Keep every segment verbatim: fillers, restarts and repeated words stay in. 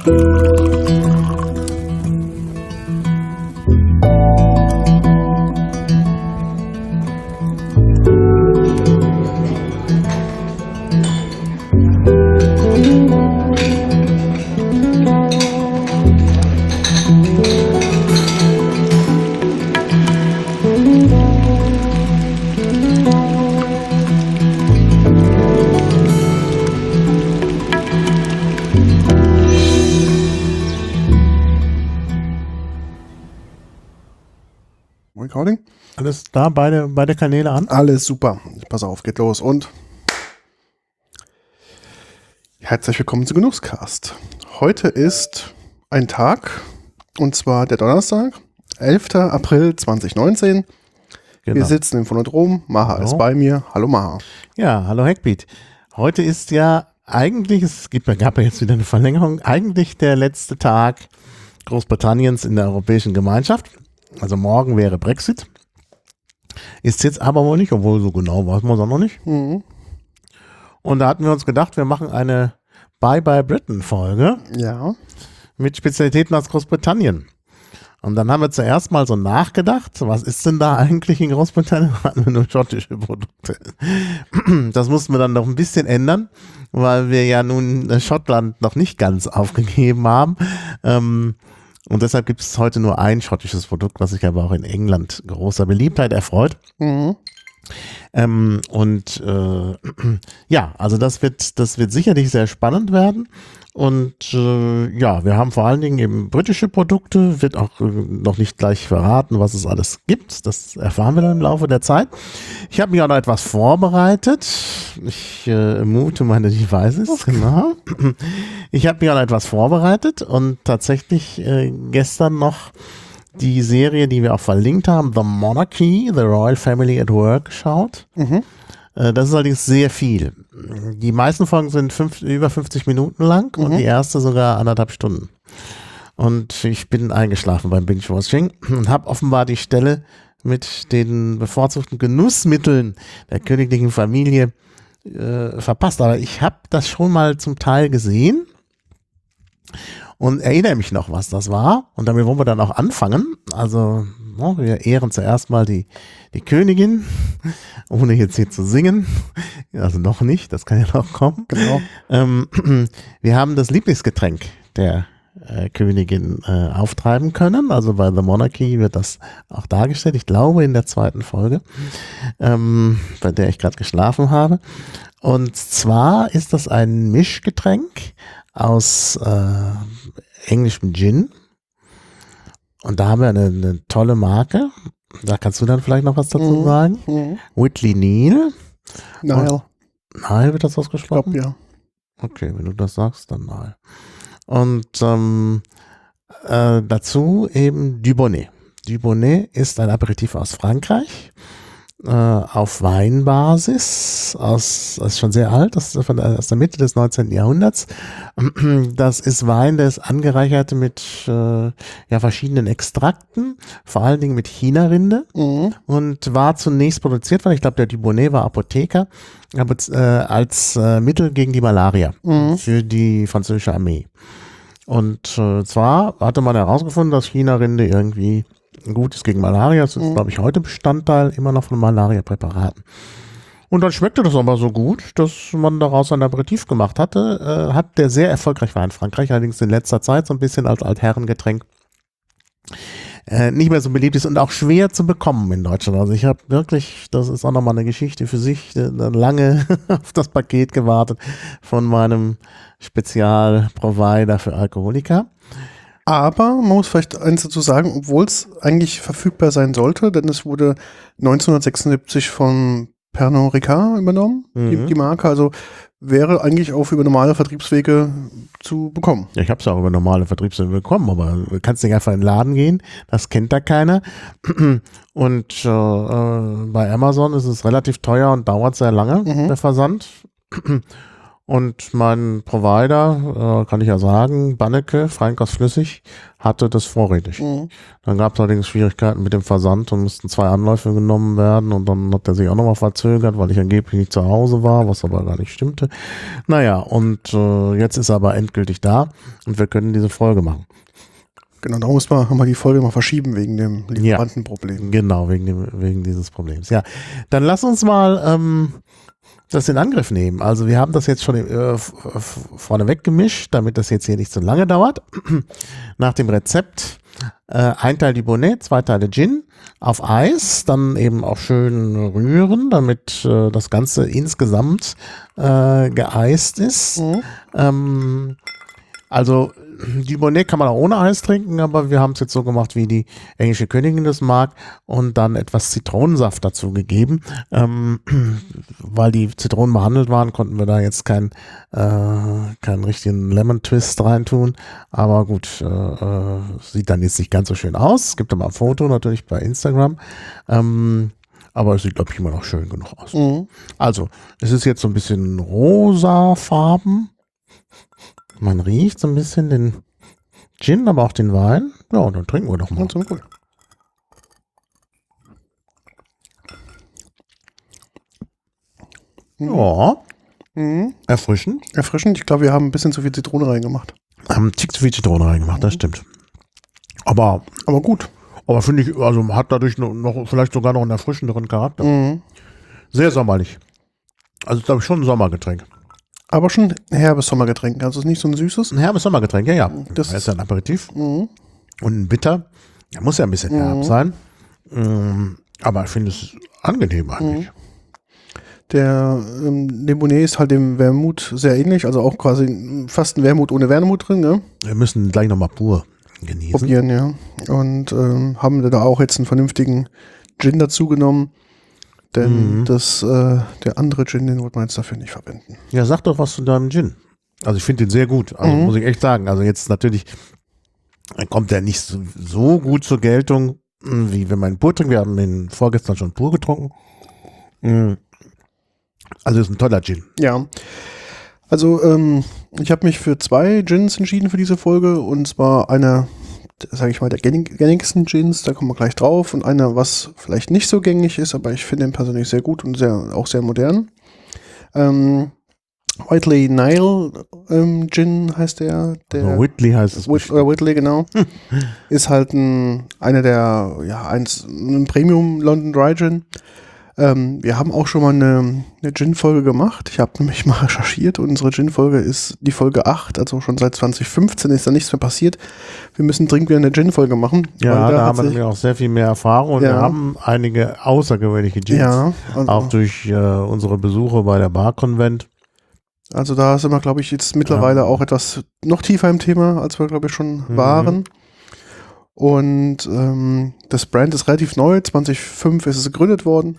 Recording? Alles da, beide, beide Kanäle an? Alles super. Pass auf, geht los. Und herzlich willkommen zu Genusscast. Heute ist ein Tag, und zwar der Donnerstag, elfter April zweitausendneunzehn. Genau. Wir sitzen im Phonodrom. Maha hallo. Ist bei mir. Hallo Maha. Ja, hallo Hackbeat. Heute ist ja eigentlich, es gibt, gab ja jetzt wieder eine Verlängerung, eigentlich der letzte Tag Großbritanniens in der Europäischen Gemeinschaft. Also morgen wäre Brexit. Ist jetzt aber wohl nicht, obwohl so genau weiß man es auch noch nicht. Mhm. Und da hatten wir uns gedacht, wir machen eine Bye-Bye Britain-Folge. Ja. Mit Spezialitäten aus Großbritannien. Und dann haben wir zuerst mal so nachgedacht, was ist denn da eigentlich in Großbritannien? Hatten wir nur schottische Produkte. Das mussten wir dann noch ein bisschen ändern, weil wir ja nun Schottland noch nicht ganz aufgegeben haben. Ähm, Und deshalb gibt es heute nur ein schottisches Produkt, was sich aber auch in England großer Beliebtheit erfreut. Mhm. Ähm, und äh, ja, also das wird, das wird sicherlich sehr spannend werden. Und äh, ja, wir haben vor allen Dingen eben britische Produkte, wird auch äh, noch nicht gleich verraten, was es alles gibt. Das erfahren wir dann im Laufe der Zeit. Ich habe mich auch noch etwas vorbereitet. Ich äh, mute meine Devices, genau. Ich habe mich auch noch etwas vorbereitet und tatsächlich äh, gestern noch die Serie, die wir auch verlinkt haben, The Monarchy, The Royal Family at Work, geschaut. Mhm. Das ist allerdings sehr viel. Die meisten Folgen sind fünf, über fünfzig Minuten lang mhm. und die erste sogar anderthalb Stunden. Und ich bin eingeschlafen beim Binge-Watching und habe offenbar die Stelle mit den bevorzugten Genussmitteln der königlichen Familie äh, verpasst. Aber ich habe das schon mal zum Teil gesehen und erinnere mich noch, was das war. Und damit wollen wir dann auch anfangen. Also no, wir ehren zuerst mal die, die Königin, ohne jetzt hier zu singen. Also noch nicht, das kann ja noch kommen. Genau. Ähm, wir haben das Lieblingsgetränk der äh, Königin äh, auftreiben können. Also bei The Monarchy wird das auch dargestellt. Ich glaube in der zweiten Folge, ähm, bei der ich gerade geschlafen habe. Und zwar ist das ein Mischgetränk aus äh, englischem Gin. Und da haben wir eine, eine tolle Marke. Da kannst du dann vielleicht noch was dazu mhm. sagen. Mhm. Whitley Neal. Nein. Nein, wird das ausgesprochen? Ich glaube, ja. Okay, wenn du das sagst, dann nein. Und ähm, äh, dazu eben Dubonnet. Dubonnet ist ein Aperitif aus Frankreich. Auf Weinbasis, aus, das ist schon sehr alt, das ist von der, aus der Mitte des neunzehnten Jahrhunderts. Das ist Wein, der ist angereichert mit äh, ja, verschiedenen Extrakten, vor allen Dingen mit China-Rinde mhm. und war zunächst produziert, weil ich glaube, der Dubonnet war Apotheker, aber äh, als äh, Mittel gegen die Malaria mhm. für die französische Armee. Und äh, zwar hatte man herausgefunden, dass China-Rinde irgendwie gut ist gegen Malaria. Das ist, mhm. glaube ich, heute Bestandteil immer noch von Malaria-Präparaten. Und dann schmeckte das aber so gut, dass man daraus ein Aperitif gemacht hatte. Äh, hat der sehr erfolgreich war in Frankreich, allerdings in letzter Zeit so ein bisschen als Altherrengetränk äh, nicht mehr so beliebt ist und auch schwer zu bekommen in Deutschland. Also ich habe wirklich, das ist auch nochmal eine Geschichte für sich, äh, lange auf das Paket gewartet von meinem Spezialprovider für Alkoholiker. Aber man muss vielleicht eins dazu sagen, obwohl es eigentlich verfügbar sein sollte, denn es wurde neunzehnhundertsechsundsiebzig von Pernod Ricard übernommen, mhm. die, die Marke, also wäre eigentlich auch über normale Vertriebswege zu bekommen. Ja, ich habe es auch über normale Vertriebswege bekommen, aber du kannst nicht einfach in den Laden gehen, das kennt da keiner. Und äh, bei Amazon ist es relativ teuer und dauert sehr lange, mhm. der Versand. Und mein Provider, äh, kann ich ja sagen, Banneke, Feinkost Flüssig, hatte das vorrätig. Mhm. Dann gab es allerdings Schwierigkeiten mit dem Versand und mussten zwei Anläufe genommen werden und dann hat er sich auch nochmal verzögert, weil ich angeblich nicht zu Hause war, was aber gar nicht stimmte. Naja, und äh, jetzt ist er aber endgültig da und wir können diese Folge machen. Genau, da muss man, haben wir die Folge mal verschieben wegen dem Lieferantenproblem. Ja, genau, wegen, dem, wegen dieses Problems. Ja, dann lass uns mal ähm, das in Angriff nehmen. Also wir haben das jetzt schon äh, vorneweg gemischt, damit das jetzt hier nicht so lange dauert. Nach dem Rezept äh, ein Teil Dubonnet, zwei Teile Gin auf Eis, dann eben auch schön rühren, damit äh, das Ganze insgesamt äh, geeist ist. Mhm. Ähm, also Dubonnet kann man auch ohne Eis trinken, aber wir haben es jetzt so gemacht, wie die englische Königin das mag und dann etwas Zitronensaft dazu gegeben. Ähm, weil die Zitronen behandelt waren, konnten wir da jetzt keinen äh, keinen richtigen Lemon Twist reintun. Aber gut, äh, sieht dann jetzt nicht ganz so schön aus. Es gibt aber ein Foto natürlich bei Instagram. Ähm, aber es sieht, glaube ich, immer noch schön genug aus. Mhm. Also, es ist jetzt so ein bisschen rosafarben. Man riecht so ein bisschen den Gin, aber auch den Wein. Ja, und dann trinken wir doch mal. Ja, zum Glück. Ja, Mhm. erfrischend. Erfrischend. Ich glaube, wir haben ein bisschen zu viel Zitrone reingemacht. Haben einen Tick zu viel Zitrone reingemacht, das stimmt. Aber, Aber gut. aber finde ich, also hat dadurch noch, noch vielleicht sogar noch einen erfrischenderen Charakter. Mhm. Sehr sommerlich. Also glaube ich schon ein Sommergetränk. Aber schon ein herbes Sommergetränk. Also es ist nicht so ein süßes. Ein herbes Sommergetränk, ja, ja. Das Das ist ja ein Aperitif. Mhm. Und ein Bitter. Der muss ja ein bisschen herb Mhm. sein. Ähm, aber ich finde es angenehm eigentlich. Der ähm, Dubonnet ist halt dem Wermut sehr ähnlich. Also auch quasi fast ein Wermut ohne Wermut drin. Ne? Wir müssen gleich nochmal pur genießen. Probieren, ja. Und ähm, haben da auch jetzt einen vernünftigen Gin dazu genommen. Denn Mhm. das, äh, der andere Gin, den wollte man jetzt dafür nicht verwenden. Ja, sag doch was zu deinem Gin. Also ich finde den sehr gut. Also Mhm. muss ich echt sagen. Also jetzt natürlich kommt der nicht so, so gut zur Geltung, wie wenn man ihn pur trinkt. Wir haben den vorgestern schon pur getrunken. Mhm. Also ist ein toller Gin. Ja. Also ähm, ich habe mich für zwei Gins entschieden für diese Folge. Und zwar einer, sage ich mal, der gängig- gängigsten Gins, da kommen wir gleich drauf. Und einer, was vielleicht nicht so gängig ist, aber ich finde ihn persönlich sehr gut und sehr, auch sehr modern. Ähm, Whitley Nile ähm, Gin heißt der. der Also Whitley heißt es. Whit, äh, Whitley, genau. Ist halt ein, einer der, ja, eins, ein Premium London Dry Gin. Ähm, wir haben auch schon mal eine, eine Gin-Folge gemacht. Ich habe nämlich mal recherchiert und unsere Gin-Folge ist die Folge acht, also schon seit zwanzig fünfzehn ist da nichts mehr passiert. Wir müssen dringend wieder eine Gin-Folge machen. Ja, weil da, hat haben wir sich- nämlich auch sehr viel mehr Erfahrung und Ja. wir haben einige außergewöhnliche Gins. Ja, also, Auch durch äh, unsere Besuche bei der Bar-Konvent. also da sind wir, glaube ich, jetzt mittlerweile Ja. auch etwas noch tiefer im Thema, als wir, glaube ich, schon Mhm. waren. Und ähm, das Brand ist relativ neu, zwanzig fünf ist es gegründet worden.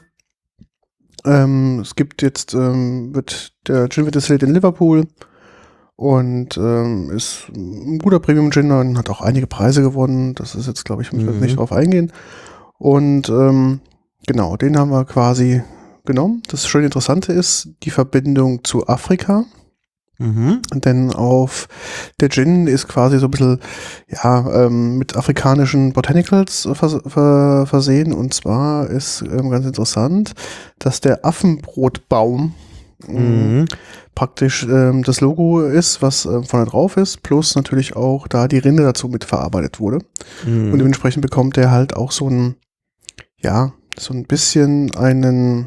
Ähm, es gibt jetzt, ähm, wird der Gin wird destilliert in Liverpool und ähm, ist ein guter Premium-Gin und hat auch einige Preise gewonnen. Das ist jetzt, glaube ich, müssen wir Mhm. nicht drauf eingehen. Und ähm, genau, den haben wir quasi genommen. Das schön Interessante ist die Verbindung zu Afrika. Mhm. Denn auf der Gin ist quasi so ein bisschen ja, ähm, mit afrikanischen Botanicals vers ver versehen. Und zwar ist ähm, ganz interessant, dass der Affenbrotbaum ähm, Mhm. praktisch ähm, das Logo ist, was äh, vorne drauf ist, plus natürlich auch da die Rinde dazu mit verarbeitet wurde. Und Mhm. dementsprechend bekommt der halt auch so ein, ja, so ein bisschen einen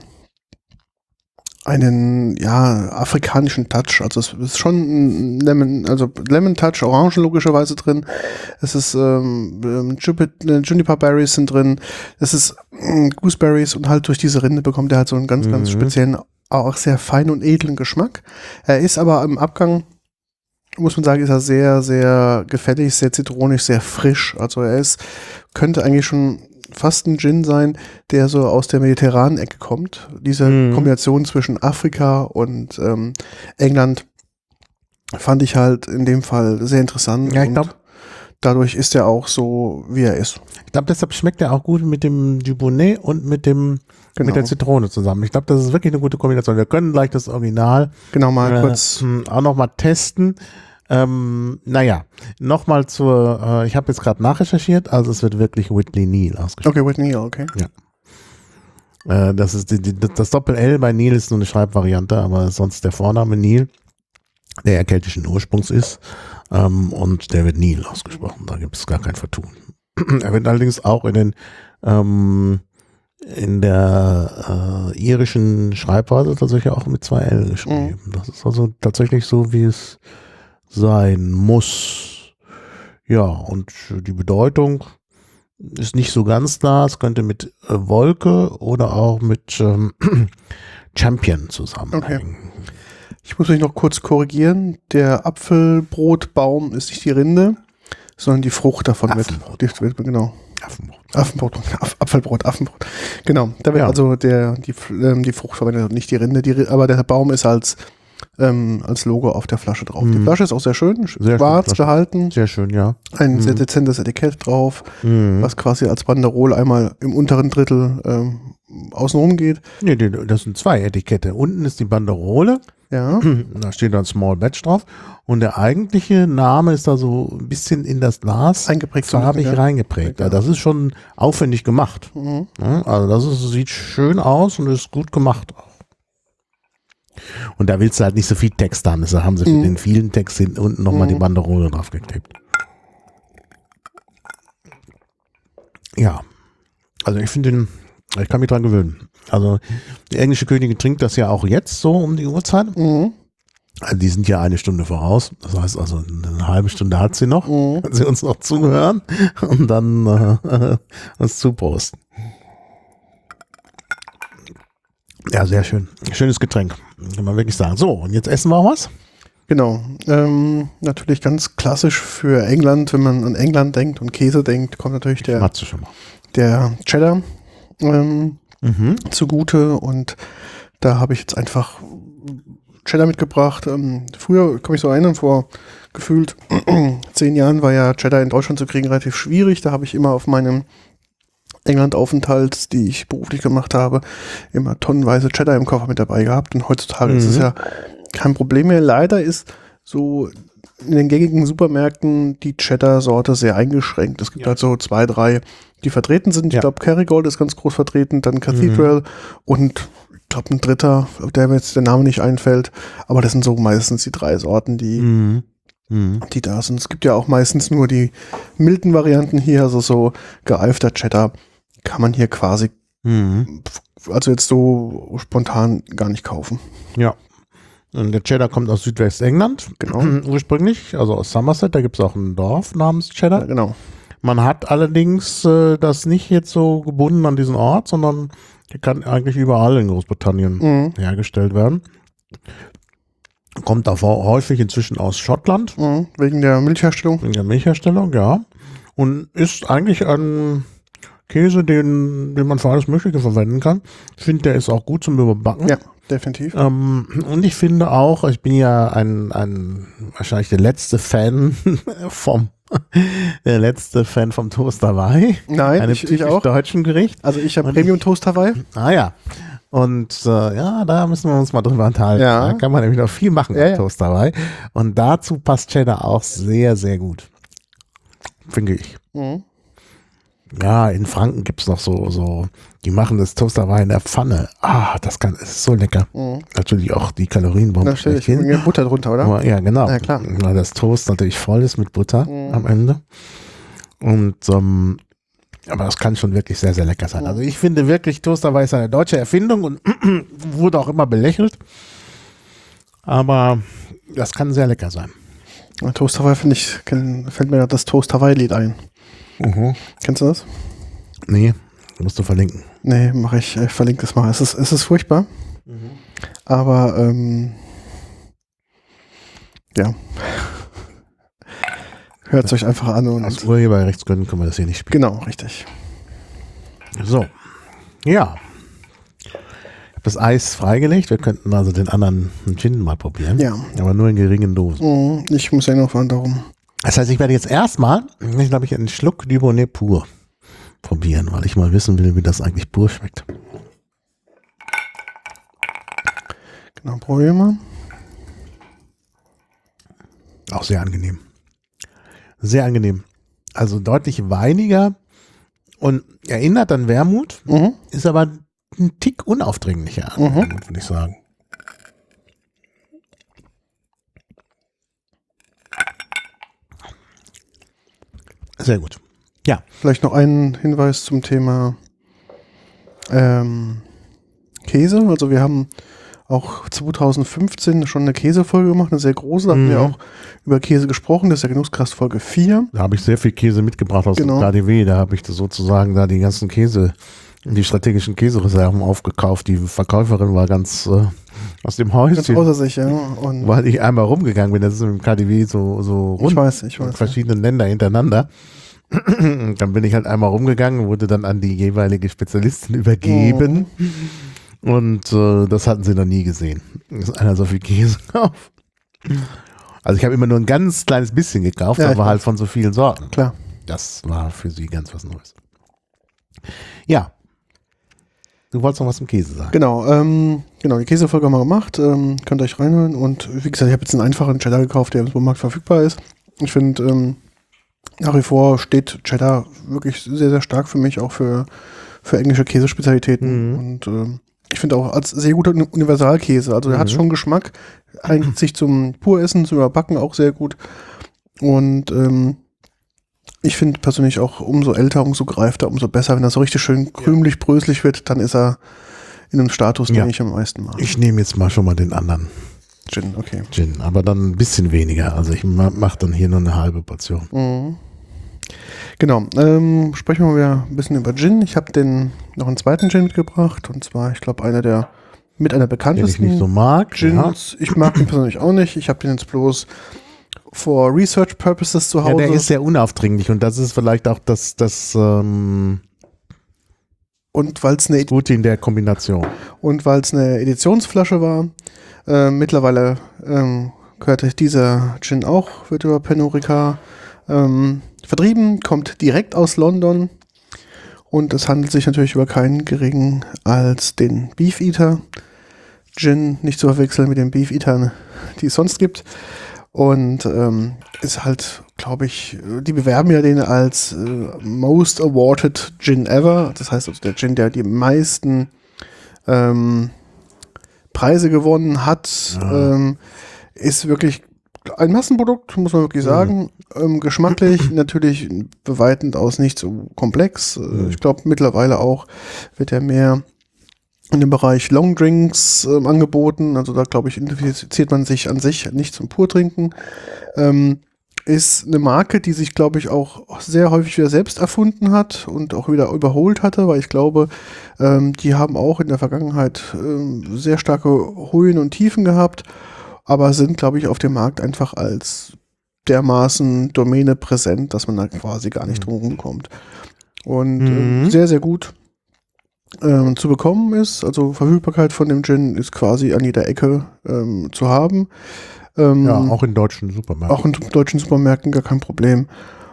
einen, ja, afrikanischen Touch. Also es ist schon ein Lemon, also Lemon Touch, Orange logischerweise drin. Es ist ähm, ähm, Jupit- Juniper Berries sind drin. Es ist ähm, Gooseberries und halt durch diese Rinde bekommt er halt so einen ganz, ganz Mhm. speziellen, auch sehr feinen und edlen Geschmack. Er ist aber im Abgang, muss man sagen, ist er sehr, sehr gefällig, sehr zitronig, sehr frisch. Also er ist, könnte eigentlich schon fast ein Gin sein, der so aus der mediterranen Ecke kommt. Diese Mhm. Kombination zwischen Afrika und ähm, England fand ich halt in dem Fall sehr interessant. Ja, ich und glaub- dadurch ist er auch so, wie er ist. Ich glaube, deshalb schmeckt er auch gut mit dem Dubonnet und mit dem genau. mit der Zitrone zusammen. Ich glaube, das ist wirklich eine gute Kombination. Wir können gleich das Original genau mal äh, kurz auch nochmal testen. Ähm, naja, nochmal zur, äh, ich habe jetzt gerade nachrecherchiert, also es wird wirklich Whitney Neal ausgesprochen. Okay, Whitney Neal, okay. Ja. Äh, das ist die, die, das Doppel-L bei Neal ist nur eine Schreibvariante, aber sonst der Vorname Neal, der ja keltischen Ursprungs ist, ähm, und der wird Neal ausgesprochen, da gibt es gar kein Vertun. Er wird allerdings auch in den ähm, in der äh, irischen Schreibweise tatsächlich auch mit zwei L geschrieben. Mhm. Das ist also tatsächlich so, wie es sein muss. Ja, und die Bedeutung ist nicht so ganz da. Es könnte mit äh, Wolke oder auch mit ähm, Champion zusammenhängen. Okay. Ich muss mich noch kurz korrigieren. Der Apfelbrotbaum ist nicht die Rinde, sondern die Frucht davon Affenbrot. wird. Die, genau. Affenbrot. Affenbrot, Aff, Apfelbrot, Affenbrot. Genau, da wird Ja. also der, die, ähm, die Frucht verwendet und nicht die Rinde, die, aber der Baum ist als, ähm, als Logo auf der Flasche drauf. Mhm. Die Flasche ist auch sehr schön, Sehr schwarz schön, gehalten, Sehr schön, ja. ein Mhm. sehr dezentes Etikett drauf, Mhm. was quasi als Banderole einmal im unteren Drittel ähm, außenrum geht. Nee, die- das sind zwei Etikette. Unten ist die Banderole, Ja, da steht dann Small Batch drauf, und der eigentliche Name ist da so ein bisschen in das Glas eingeprägt. so ein farbig bisschen, ja. reingeprägt. Ja, das ist schon aufwendig gemacht. Mhm. Ja, also das ist, sieht schön aus und ist gut gemacht auch. Und da willst du halt nicht so viel Text haben, deshalb haben sie für Mhm. den vielen Text hinten unten nochmal Mhm. die Banderole draufgeklebt. Ja, also ich finde den, ich kann mich dran gewöhnen. Also die englische Königin trinkt das ja auch jetzt so um die Uhrzeit. Mhm. Also die sind ja eine Stunde voraus. Das heißt also, eine halbe Stunde hat sie noch. Mhm. Kann sie uns noch zuhören und dann äh, uns zuposten. Ja, sehr schön. Schönes Getränk, kann man wirklich sagen. So, und jetzt essen wir auch was? Genau. Ähm, natürlich ganz klassisch für England, wenn man an England denkt und Käse denkt, kommt natürlich der, Matze schon mal. der Cheddar ähm, Mhm. zugute, und da habe ich jetzt einfach Cheddar mitgebracht. Ähm, früher, kann ich so erinnern, vor gefühlt zehn Jahren war ja Cheddar in Deutschland zu kriegen relativ schwierig. Da habe ich immer auf meinem England-Aufenthalt, die ich beruflich gemacht habe, immer tonnenweise Cheddar im Koffer mit dabei gehabt, und heutzutage Mhm. ist es ja kein Problem mehr. Leider ist so in den gängigen Supermärkten die Cheddar-Sorte sehr eingeschränkt. Es gibt Ja. halt so zwei, drei, die vertreten sind. Ich Ja. glaube, Kerrygold ist ganz groß vertreten, dann Cathedral und ich glaube ein dritter, auf der mir jetzt der Name nicht einfällt. Aber das sind so meistens die drei Sorten, die, Mhm. Mhm. die da sind. Es gibt ja auch meistens nur die milden Varianten hier, also so gereifter Cheddar kann man hier quasi, Mhm. also jetzt so spontan gar nicht kaufen. Ja. Und der Cheddar kommt aus Südwestengland, Genau. ursprünglich, also aus Somerset. Da gibt es auch ein Dorf namens Ja, Cheddar. genau. Man hat allerdings äh, das nicht jetzt so gebunden an diesen Ort, sondern der kann eigentlich überall in Großbritannien Mhm. hergestellt werden. Kommt auch häufig inzwischen aus Schottland, Mhm. Wegen der Milchherstellung. in der Milchherstellung, ja. Und ist eigentlich ein Käse, den, den man für alles Mögliche verwenden kann. Ich finde, der ist auch gut zum Überbacken. Ja, definitiv. Ähm, und ich finde auch, ich bin ja ein, ein wahrscheinlich der letzte Fan vom der letzte Fan vom Toast Hawaii. Nein, Einem ich, ich typisch auch. deutschen Gericht. Also ich habe Und Premium Toast Hawaii. Ah ja. Und äh, ja, da müssen wir uns mal drüber unterhalten. Ja. Da kann man nämlich noch viel machen Ja, mit ja. Toast Hawaii. Und dazu passt Cheddar auch sehr, sehr gut. Finde ich. Mhm. Ja, in Franken gibt es noch so, so, die machen das Toast Hawaii in der Pfanne. Ah, das kann, es ist so lecker. Mhm. Natürlich auch die Kalorienbombe Da stelle ich schlechthin. mir Butter drunter, oder? Aber, ja, genau. Ja, klar. Weil das Toast natürlich voll ist mit Butter Mhm. am Ende. Und ähm, aber das kann schon wirklich sehr, sehr lecker sein. Mhm. Also ich finde wirklich, Toast Hawaii ist eine deutsche Erfindung und wurde auch immer belächelt. Aber das kann sehr lecker sein. Ja, Toast Hawaii, finde ich, kenn, fällt mir gerade das Toast Hawaii-Lied ein. Mhm. Kennst du das? Nee, musst du verlinken. Nee, mache ich. Ich verlinke das mal. Es ist, es ist furchtbar. Aber, ähm, ja. Hört es euch einfach an und. Aus Urheberrechtsgründen können wir das hier nicht spielen. Genau, richtig. So. Ja. Ich habe das Eis freigelegt. Wir könnten also den anderen Gin mal probieren. Ja. Aber nur in geringen Dosen. Mhm, ich muss ja noch fahren, darum. Das heißt, ich werde jetzt erstmal, ich glaube, ich einen Schluck Dubonnet pur probieren, weil ich mal wissen will, wie das eigentlich pur schmeckt. Genau, probieren wir. Auch sehr angenehm. Sehr angenehm. Also deutlich weiniger und erinnert an Wermut, Mhm. ist aber ein Tick unaufdringlicher, Mhm. würde ich sagen. Sehr gut. Ja. Vielleicht noch ein Hinweis zum Thema ähm, Käse. Also wir haben auch zwanzig fünfzehn schon eine Käsefolge gemacht, eine sehr große. Da hatten Mhm. wir auch über Käse gesprochen. Das ist ja Genusskast Folge vier. Da habe ich sehr viel Käse mitgebracht aus Genau. dem K D W. Da habe ich das sozusagen da die ganzen Käse, die strategischen Käsereserven aufgekauft. Die Verkäuferin war ganz äh, aus dem Ganz Häuschen, außer sich, ja. Und weil ich einmal rumgegangen bin. Das ist im K D W so, so rund. ich weiß, ich in weiß. verschiedenen Ländern hintereinander. Dann bin ich halt einmal rumgegangen, wurde dann an die jeweilige Spezialistin übergeben. Oh. Und äh, das hatten sie noch nie gesehen, dass einer so viel Käse kauft. Also ich habe immer nur ein ganz kleines bisschen gekauft, Ja, ich aber halt weiß. von so vielen Sorten. Klar. Das war für sie ganz was Neues. Ja. Du wolltest noch was zum Käse sagen. Genau, ähm, genau, die Käsefolge haben wir gemacht. Ähm, könnt ihr euch reinhören. Und wie gesagt, ich habe jetzt einen einfachen Cheddar gekauft, der im Supermarkt verfügbar ist. Ich finde, ähm, nach wie vor steht Cheddar wirklich sehr, sehr stark für mich, auch für, für englische Käsespezialitäten. Mhm. Und ähm, ich finde auch als sehr guter Uni- Universalkäse. Also der hat Mhm. schon Geschmack, eignet sich zum Puressen, zum Überbacken auch sehr gut. Und ähm, ich finde persönlich auch, umso älter, umso greifter, umso besser. Wenn er so richtig schön krümelig, bröselig wird, dann ist er in einem Status, den Ja. ich am meisten mag. Ich nehme jetzt mal schon mal den anderen Gin, okay. Gin, aber dann ein bisschen weniger. Also ich ma- mache dann hier nur eine halbe Portion. Mhm. Genau, ähm, sprechen wir mal wieder ein bisschen über Gin. Ich habe den noch einen zweiten Gin mitgebracht, und zwar, ich glaube, einer der mit einer Den ich bekanntesten nicht so mag. Ja. Gins. Ich mag ihn persönlich auch nicht. Ich habe den jetzt bloß for Research Purposes zu Ja, Hause. der ist sehr unaufdringlich und das ist vielleicht auch das, das ähm, und weil es eine, Gute in der Kombination. und weil es eine Editionsflasche war. Äh, mittlerweile ähm, gehört dieser Gin auch, wird über Pernod Ricard ähm, vertrieben, kommt direkt aus London. Und es handelt sich natürlich über keinen geringen als den Beef Eater Gin, nicht zu verwechseln mit den Beef Eatern, die es sonst gibt. Und ähm, ist halt, glaube ich, die bewerben ja den als äh, Most Awarded Gin Ever. Das heißt also der Gin, der die meisten ähm, Preise gewonnen hat, Ja. ähm, ist wirklich ein Massenprodukt, muss man wirklich sagen. Mhm. Ähm, geschmacklich natürlich beweitend aus nicht so komplex. Mhm. Ich glaube, mittlerweile auch wird er mehr in dem Bereich Long Drinks ähm, angeboten. Also da, glaube ich, identifiziert man sich an sich nicht zum Purtrinken. Ähm, ist eine Marke, die sich, glaube ich, auch sehr häufig wieder selbst erfunden hat und auch wieder überholt hatte, weil ich glaube, ähm, die haben auch in der Vergangenheit ähm, sehr starke Höhen und Tiefen gehabt, aber sind, glaube ich, auf dem Markt einfach als dermaßen Domäne präsent, dass man da quasi gar nicht drum rumkommt. Und Mhm. äh, sehr, sehr gut ähm, zu bekommen ist. Also Verfügbarkeit von dem Gin ist quasi an jeder Ecke ähm, zu haben. Ähm, Ja, auch in deutschen Supermärkten. auch in deutschen Supermärkten gar kein Problem.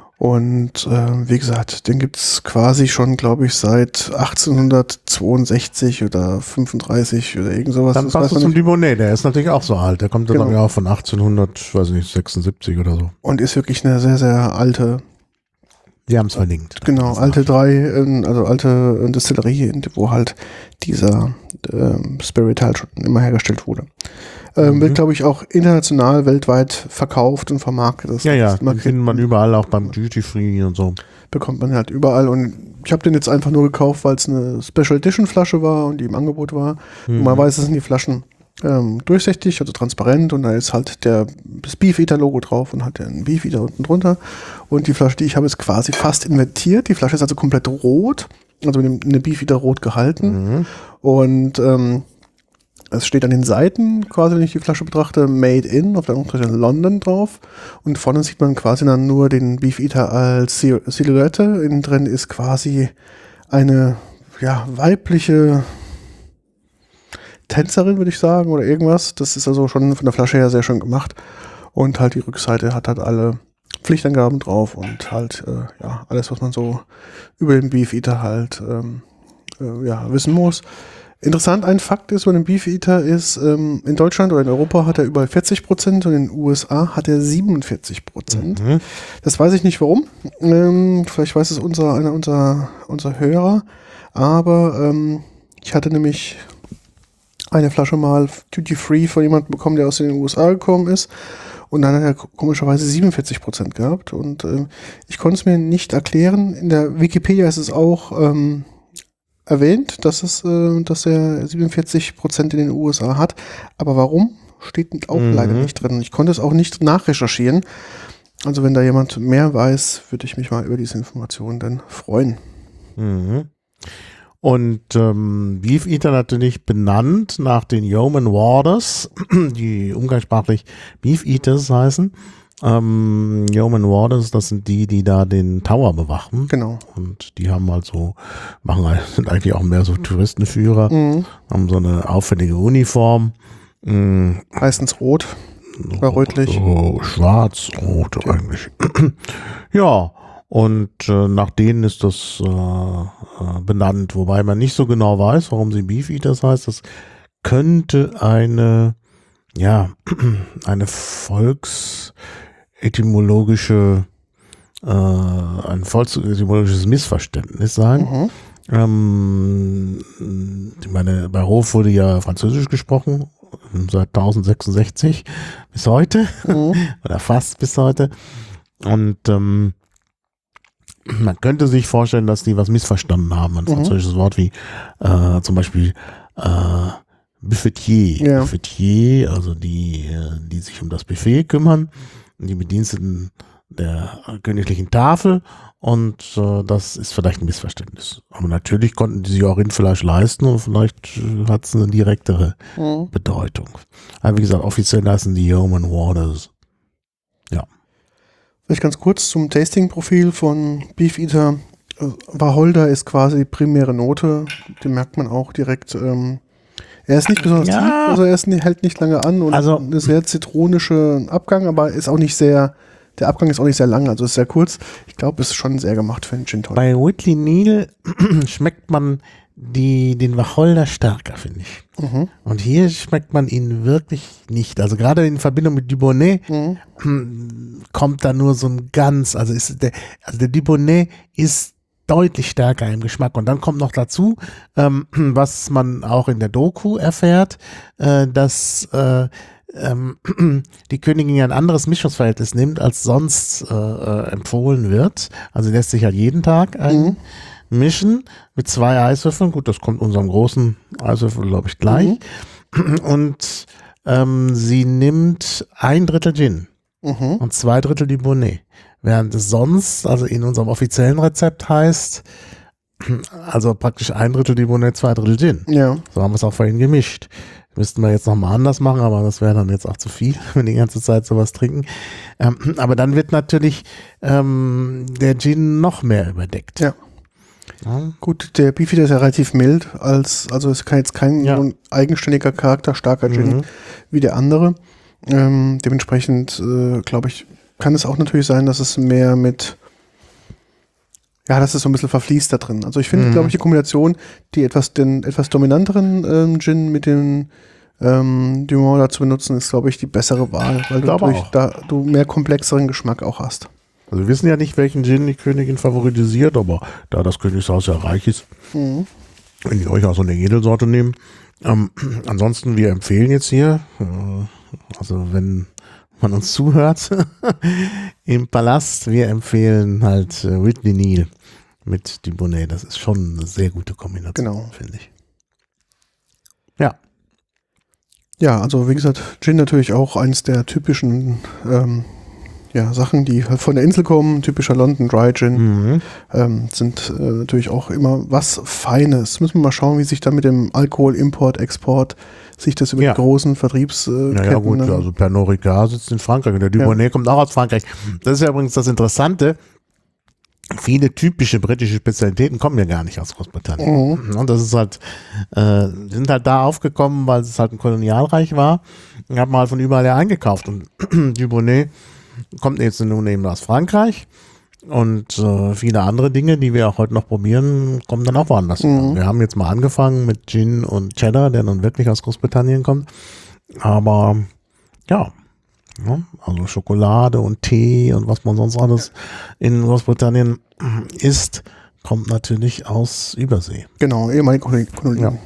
Und äh, wie gesagt, den gibt es quasi schon, glaube ich, seit achtzehnhundertzweiundsechzig oder fünfunddreißig oder irgend sowas. Dann Das passt weiß es man zum nicht. Dubonnet, der ist natürlich auch so alt. Der kommt dann Genau. genau. ja auch von achtzehnhundert, weiß nicht, sechsundsiebzig oder so. Und ist wirklich eine sehr, sehr alte, Die haben es verlinkt. genau, Das alte nach- drei, ähm, also alte äh, Distillerie, wo halt dieser ähm, Spirit halt schon immer hergestellt wurde. Ähm, Mhm. Wird, glaube ich, auch international, weltweit verkauft und vermarktet. Das Ja, ja, das den Market- findet man überall, auch beim Duty Free und so. bekommt man halt überall. Und ich habe den jetzt einfach nur gekauft, weil es eine Special Edition Flasche war und die im Angebot war. Mhm. Normalerweise sind die Flaschen ähm, durchsichtig, also transparent, und da ist halt der, das Beef Eater Logo drauf und halt ein Beef Eater unten drunter. Und die Flasche, die ich habe, ist quasi fast invertiert. Die Flasche ist also komplett rot, also mit dem eine Beef Eater rot gehalten. Mhm. Und ähm, es steht an den Seiten, quasi, wenn ich die Flasche betrachte, Made in, auf der anderen Seite London drauf. Und vorne sieht man quasi dann nur den Beef Eater als Sil- Silhouette. Innen drin ist quasi eine ja, weibliche Tänzerin, würde ich sagen, oder irgendwas. Das ist also schon von der Flasche her sehr schön gemacht. Und halt die Rückseite hat halt alle Pflichtangaben drauf und halt äh, ja alles, was man so über den Beefeater halt ähm, äh, ja, wissen muss. Interessant, ein Fakt ist über den Beefeater ist, ähm, in Deutschland oder in Europa hat er über vierzig Prozent und in den U S A hat er siebenundvierzig Prozent. Mhm. Das weiß ich nicht warum. Ähm, vielleicht weiß es unser, einer unserer, unserer Hörer. Aber ähm, ich hatte nämlich eine Flasche mal Duty Free von jemandem bekommen, der aus den U S A gekommen ist. Und dann hat er komischerweise siebenundvierzig Prozent gehabt. Und ähm, ich konnte es mir nicht erklären. In der Wikipedia ist es auch ähm, erwähnt, dass es, äh, dass er siebenundvierzig Prozent in den U S A hat. Aber warum, steht auch mhm. leider nicht drin. Ich konnte es auch nicht nachrecherchieren. Also wenn da jemand mehr weiß, würde ich mich mal über diese Informationen dann freuen. Mhm. Und ähm, Beefeater natürlich benannt nach den Yeoman Warders, die umgangssprachlich Beefeaters heißen. Ähm, Yeoman Warders, das sind die, die da den Tower bewachen. Genau. Und die haben halt so, machen halt, sind eigentlich auch mehr so Touristenführer, mhm. haben so eine auffällige Uniform. Mhm. Meistens rot oder rötlich. So schwarz, rot ja. eigentlich. Ja, und äh, nach denen ist das äh, äh, benannt, wobei man nicht so genau weiß, warum sie Beefeaters heißt. Das könnte eine, ja, eine volksetymologische, äh, ein volksetymologisches Missverständnis sein. Mhm. Ähm, ich meine, bei Hof wurde ja Französisch gesprochen, seit tausendsechsundsechzig bis heute, mhm. oder fast bis heute. Und ähm, man könnte sich vorstellen, dass die was missverstanden haben. Ein mhm. französisches Wort wie äh, zum Beispiel äh, Buffetier. Ja. Buffetier, also die, die sich um das Buffet kümmern, die Bediensteten der königlichen Tafel. Und äh, das ist vielleicht ein Missverständnis. Aber natürlich konnten die sich auch Rindfleisch leisten und vielleicht hat es eine direktere mhm. Bedeutung. Aber wie gesagt, offiziell heißen die Yeoman Warders. Ja. Vielleicht ganz kurz zum Tasting-Profil von Beefeater. Wacholder ist quasi die primäre Note. Die merkt man auch direkt. Ähm, er ist nicht besonders ja. tief, also er ist, hält nicht lange an und also, eine sehr zitronische Abgang, aber ist auch nicht sehr, der Abgang ist auch nicht sehr lang, also ist sehr kurz. Ich glaube, es ist schon sehr gemacht für einen Gin Tonic. Bei Whitley Neal schmeckt man die, den Wacholder stärker, finde ich. Mhm. Und hier schmeckt man ihn wirklich nicht. Also gerade in Verbindung mit Dubonnet mhm. kommt da nur so ein ganz, also ist der, also der Dubonnet ist deutlich stärker im Geschmack. Und dann kommt noch dazu, ähm, was man auch in der Doku erfährt, äh, dass äh, ähm, die Königin ein anderes Mischungsverhältnis nimmt, als sonst äh, äh, empfohlen wird. Also lässt sich halt jeden Tag ein mhm. mischen mit zwei Eiswürfeln. Gut, das kommt unserem großen Eiswürfel, glaube ich, gleich. Mhm. Und ähm, sie nimmt ein Drittel Gin mhm. und zwei Drittel Dubonnet. Während es sonst, also in unserem offiziellen Rezept heißt, also praktisch ein Drittel Dubonnet, zwei Drittel Gin. Ja. So haben wir es auch vorhin gemischt. Müssten wir jetzt nochmal anders machen, aber das wäre dann jetzt auch zu viel, wenn wir die ganze Zeit sowas trinken. Ähm, aber dann wird natürlich ähm, der Gin noch mehr überdeckt. Ja. Ja. Gut, der Beefeater ist ja relativ mild, als, also es ist jetzt kein ja. so ein eigenständiger Charakter, starker Gin mhm. wie der andere. Ähm, dementsprechend, äh, glaube ich, kann es auch natürlich sein, dass es mehr mit, ja, das ist so ein bisschen verfließt da drin. Also ich finde, mhm. glaube ich, die Kombination, die etwas, den etwas dominanteren ähm, Gin mit dem ähm, Dumont da zu benutzen, ist, glaube ich, die bessere Wahl, weil du, durch, da, du mehr komplexeren Geschmack auch hast. Also wir wissen ja nicht, welchen Gin die Königin favorisiert, aber da das Königshaus ja reich ist, mhm. wenn die euch auch so eine Edelsorte nehmen. Ähm, ansonsten, wir empfehlen jetzt hier, äh, also wenn man uns zuhört, im Palast, wir empfehlen halt äh, Whitley Neal mit Dubonnet. Das ist schon eine sehr gute Kombination, genau. finde ich. Ja. Ja, also wie gesagt, Gin natürlich auch eins der typischen ähm, ja, Sachen, die halt von der Insel kommen, typischer London Dry Gin, mhm. ähm, sind äh, natürlich auch immer was Feines. Müssen wir mal schauen, wie sich da mit dem Alkohol, Import, Export, sich das über ja. die großen Vertriebsketten... Äh, ja, ja gut, also Pernod Ricard sitzt in Frankreich und der Dubonnet ja. kommt auch aus Frankreich. Das ist ja übrigens das Interessante. Viele typische britische Spezialitäten kommen ja gar nicht aus Großbritannien. Mhm. Und das ist halt, äh, sind halt da aufgekommen, weil es halt ein Kolonialreich war. Und haben halt von überall her eingekauft. Und Dubonnet kommt jetzt nun eben aus Frankreich. Und äh, viele andere Dinge, die wir auch heute noch probieren, kommen dann auch woanders. Mhm. Wir haben jetzt mal angefangen mit Gin und Cheddar, der nun wirklich aus Großbritannien kommt. Aber ja, ja also Schokolade und Tee und was man sonst alles in Großbritannien isst, kommt natürlich aus Übersee. Genau, ehemalige Kolonien.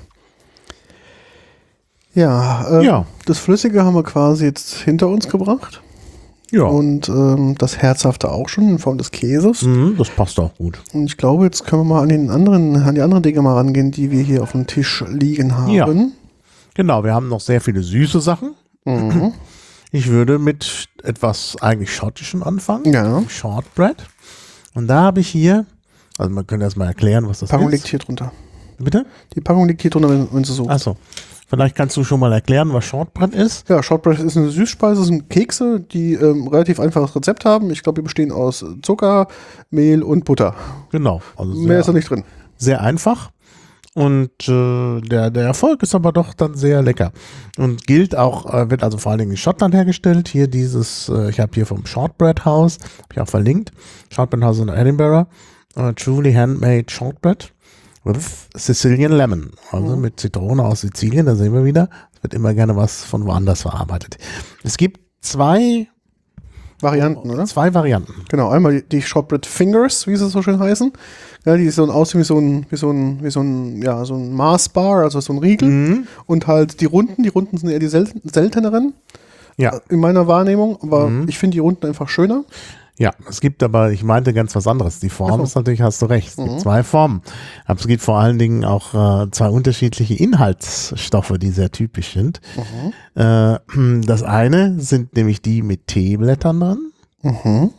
Ja, ja, äh, ja, das Flüssige haben wir quasi jetzt hinter uns gebracht. Ja. Und ähm, das Herzhafte auch schon in Form des Käses. Mhm, das passt auch gut. Und ich glaube, jetzt können wir mal an den anderen, an die anderen Dinge mal rangehen, die wir hier auf dem Tisch liegen haben. Ja. Genau, wir haben noch sehr viele süße Sachen. Mhm. Ich würde mit etwas eigentlich Schottischem anfangen. Ja. Shortbread. Und da habe ich hier, also man könnte erst mal erklären, was das ist. Die Packung ist. liegt hier drunter. Bitte? Die Packung liegt hier drunter, wenn, wenn du suchst. Achso. Vielleicht kannst du schon mal erklären, was Shortbread ist. Ja, Shortbread ist eine Süßspeise, das sind Kekse, die ähm, relativ einfaches Rezept haben. Ich glaube, die bestehen aus Zucker, Mehl und Butter. Genau. Also mehr ist da nicht drin. Sehr einfach. Und äh, der, der Erfolg ist aber doch dann sehr lecker. Und gilt auch, äh, wird also vor allen Dingen in Schottland hergestellt. Hier dieses, äh, ich habe hier vom Shortbread House, habe ich auch verlinkt. Shortbread House in Edinburgh. Uh, truly handmade Shortbread with Sicilian Lemon. Also mhm. mit Zitrone aus Sizilien, da sehen wir wieder. Es wird immer gerne was von woanders verarbeitet. Es gibt zwei Varianten, oder? Zwei Varianten. Genau, einmal die Shortbread Fingers, wie sie so schön heißen. Ja, die so aussehen wie so ein, wie so ein, wie so ein, ja, so ein Mars-Bar, also so ein Riegel. Mhm. Und halt die Runden, die Runden sind eher die sel selteneren. Ja. In meiner Wahrnehmung, aber mhm. ich finde die Runden einfach schöner. Ja, es gibt aber, ich meinte ganz was anderes. Die Form so. ist natürlich, hast du recht, es mhm. gibt zwei Formen. Aber es gibt vor allen Dingen auch äh, zwei unterschiedliche Inhaltsstoffe, die sehr typisch sind. Mhm. Äh, das eine sind nämlich die mit Teeblättern drin. Mhm.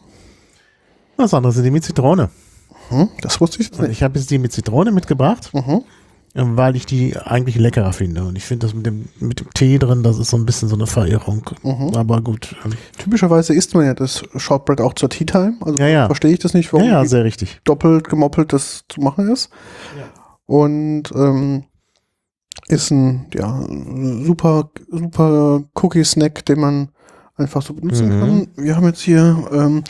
Das andere sind die mit Zitrone. Mhm. Das wusste ich jetzt nicht. Und ich habe jetzt die mit Zitrone mitgebracht. Mhm. Weil ich die eigentlich leckerer finde. Und ich finde das mit dem, mit dem Tee drin, das ist so ein bisschen so eine Verirrung. Mhm. Aber gut. Typischerweise isst man ja das Shortbread auch zur Tea Time. Also ja, ja. verstehe ich das nicht, warum ja, ja, sehr richtig. doppelt gemoppelt das zu machen ist. Ja. Und ähm, ist ein ja, super, super Cookie-Snack, den man einfach so benutzen mhm. kann. Wir haben jetzt hier ähm,